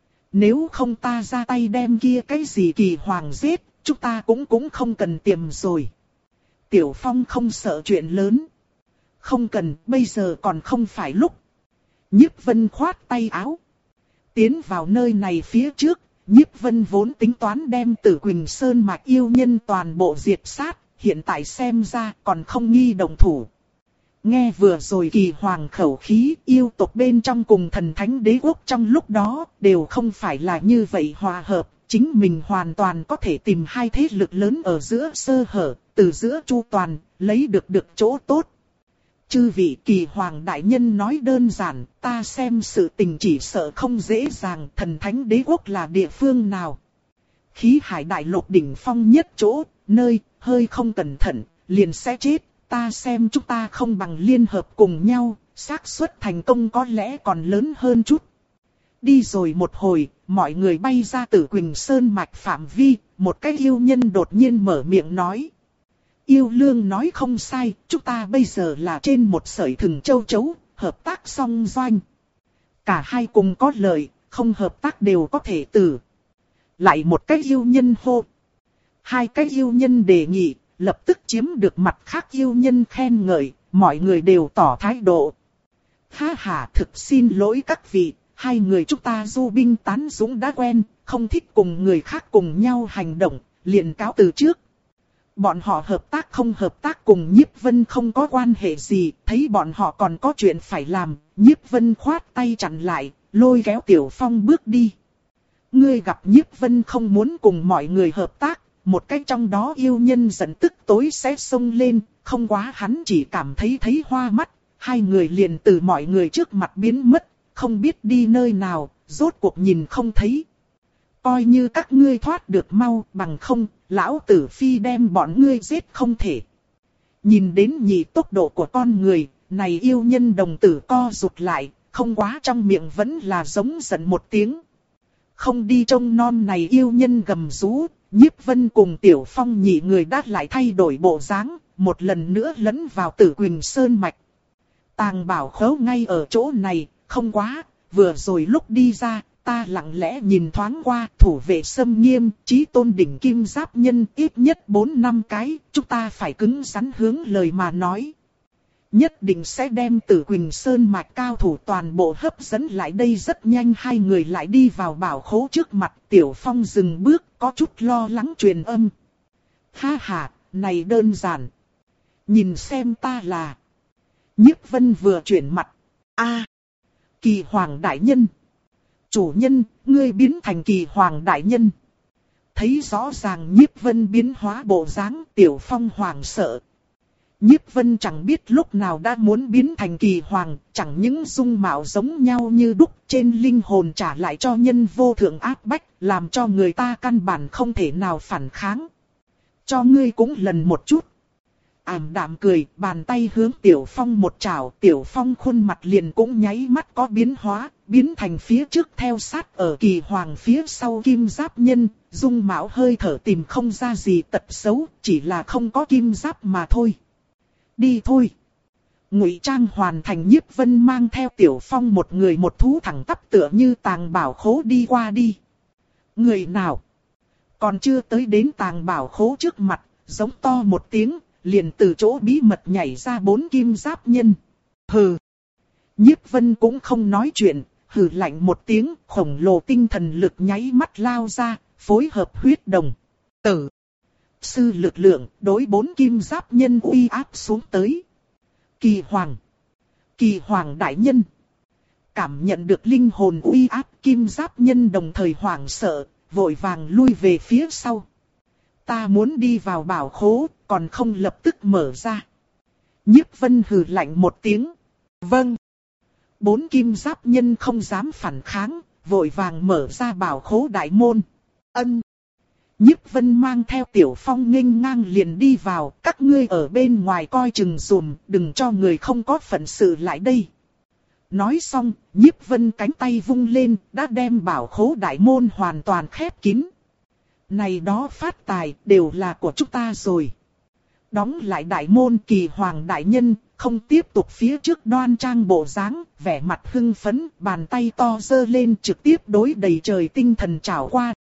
Nếu không ta ra tay đem kia cái gì Kỳ Hoàng giết, chúng ta cũng cũng không cần tiềm rồi. Tiểu Phong không sợ chuyện lớn. Không cần, bây giờ còn không phải lúc. Nhiếp Vân khoát tay áo. Tiến vào nơi này phía trước, Nhiếp Vân vốn tính toán đem Tử Quỳnh Sơn mạch yêu nhân toàn bộ diệt sát, hiện tại xem ra còn không nghi động thủ. Nghe vừa rồi Kỳ Hoàng khẩu khí, yêu tộc bên trong cùng Thần Thánh Đế Quốc trong lúc đó đều không phải là như vậy hòa hợp, chính mình hoàn toàn có thể tìm hai thế lực lớn ở giữa sơ hở, từ giữa chu toàn, lấy được được chỗ tốt. Chư vị Kỳ Hoàng đại nhân nói đơn giản, ta xem sự tình chỉ sợ không dễ dàng, Thần Thánh Đế Quốc là địa phương nào. Khí hải đại lục đỉnh phong nhất chỗ, nơi, hơi không cẩn thận, liền sẽ chết, ta xem chúng ta không bằng liên hợp cùng nhau, xác suất thành công có lẽ còn lớn hơn chút. Đi rồi một hồi, mọi người bay ra Tử Quỳnh Sơn mạch phạm vi, một cái yêu nhân đột nhiên mở miệng nói. Yêu Lương nói không sai, chúng ta bây giờ là trên một sợi thừng châu chấu, hợp tác song doanh. Cả hai cùng có lợi, không hợp tác đều có thể tử. Lại một cái yêu nhân hô. Hai cái yêu nhân đề nghị, lập tức chiếm được mặt khác yêu nhân khen ngợi, mọi người đều tỏ thái độ. Ha ha, thực xin lỗi các vị, hai người chúng ta du binh tán dũng đã quen, không thích cùng người khác cùng nhau hành động, liền cáo từ trước. Bọn họ hợp tác không hợp tác cùng Nhiếp Vân không có quan hệ gì, thấy bọn họ còn có chuyện phải làm, Nhiếp Vân khoát tay chặn lại, lôi kéo Tiểu Phong bước đi. Ngươi gặp Nhiếp Vân không muốn cùng mọi người hợp tác, một cái trong đó yêu nhân giận tức tối sẽ xông lên, không quá hắn chỉ cảm thấy thấy hoa mắt, hai người liền từ mọi người trước mặt biến mất, không biết đi nơi nào, rốt cuộc nhìn không thấy. Coi như các ngươi thoát được mau, bằng không, lão tử phi đem bọn ngươi giết không thể. Nhìn đến nhị tốc độ của con người, này yêu nhân đồng tử co rụt lại, không quá trong miệng vẫn là giống giận một tiếng. Không đi trông non này yêu nhân gầm rú, Nhiếp Vân cùng Tiểu Phong nhị người đã lại thay đổi bộ dáng, một lần nữa lẫn vào Tử Quỳnh Sơn mạch. Tàng bảo khấu ngay ở chỗ này, không quá, vừa rồi lúc đi ra, ta lặng lẽ nhìn thoáng qua, thủ vệ xâm nghiêm, chí tôn đỉnh kim giáp nhân ít nhất bốn năm cái, chúng ta phải cứng rắn hướng lời mà nói. Nhất định sẽ đem Tử Quỳnh Sơn mạch cao thủ toàn bộ hấp dẫn lại đây. Rất nhanh hai người lại đi vào bảo khố trước mặt. Tiểu Phong dừng bước, có chút lo lắng truyền âm. Ha ha, này đơn giản. Nhìn xem ta là. Nhiếp Vân vừa chuyển mặt. A, Kỳ Hoàng đại nhân. Chủ nhân, ngươi biến thành Kỳ Hoàng đại nhân. Thấy rõ ràng Nhiếp Vân biến hóa bộ dáng, Tiểu Phong hoảng sợ. Nhiếp Vân chẳng biết lúc nào đã muốn biến thành Kỳ Hoàng, chẳng những dung mạo giống nhau như đúc, trên linh hồn trả lại cho nhân vô thượng áp bách, làm cho người ta căn bản không thể nào phản kháng. Cho ngươi cũng lần một chút. Ảm đạm cười, bàn tay hướng Tiểu Phong một chảo, Tiểu Phong khuôn mặt liền cũng nháy mắt có biến hóa, biến thành phía trước theo sát ở Kỳ Hoàng phía sau kim giáp nhân, dung mạo hơi thở tìm không ra gì tật xấu, chỉ là không có kim giáp mà thôi. Đi thôi. Ngụy trang hoàn thành, Nhiếp Vân mang theo Tiểu Phong một người một thú thẳng tắp tựa như tàng bảo khố đi qua đi. Người nào? Còn chưa tới đến tàng bảo khố trước mặt, giống to một tiếng, liền từ chỗ bí mật nhảy ra bốn kim giáp nhân. Hừ. Nhiếp Vân cũng không nói chuyện, hừ lạnh một tiếng, khổng lồ tinh thần lực nháy mắt lao ra, phối hợp huyết đồng tử sư lực lượng, đối bốn kim giáp nhân uy áp xuống tới. Kỳ Hoàng. Kỳ Hoàng đại nhân. Cảm nhận được linh hồn uy áp, kim giáp nhân đồng thời hoảng sợ, vội vàng lui về phía sau. Ta muốn đi vào bảo khố, còn không lập tức mở ra. Nhiếp Vân hừ lạnh một tiếng. Vâng. Bốn kim giáp nhân không dám phản kháng, vội vàng mở ra bảo khố đại môn. Ân. Nhiếp Vân mang theo Tiểu Phong nghênh ngang liền đi vào, các ngươi ở bên ngoài coi chừng dùm, đừng cho người không có phận sự lại đây. Nói xong, Nhiếp Vân cánh tay vung lên, đã đem bảo khố đại môn hoàn toàn khép kín. Này đó phát tài, đều là của chúng ta rồi. Đóng lại đại môn, Kỳ Hoàng đại nhân, không tiếp tục phía trước đoan trang bộ dáng, vẻ mặt hưng phấn, bàn tay to giơ lên trực tiếp đối đầy trời tinh thần trảo qua,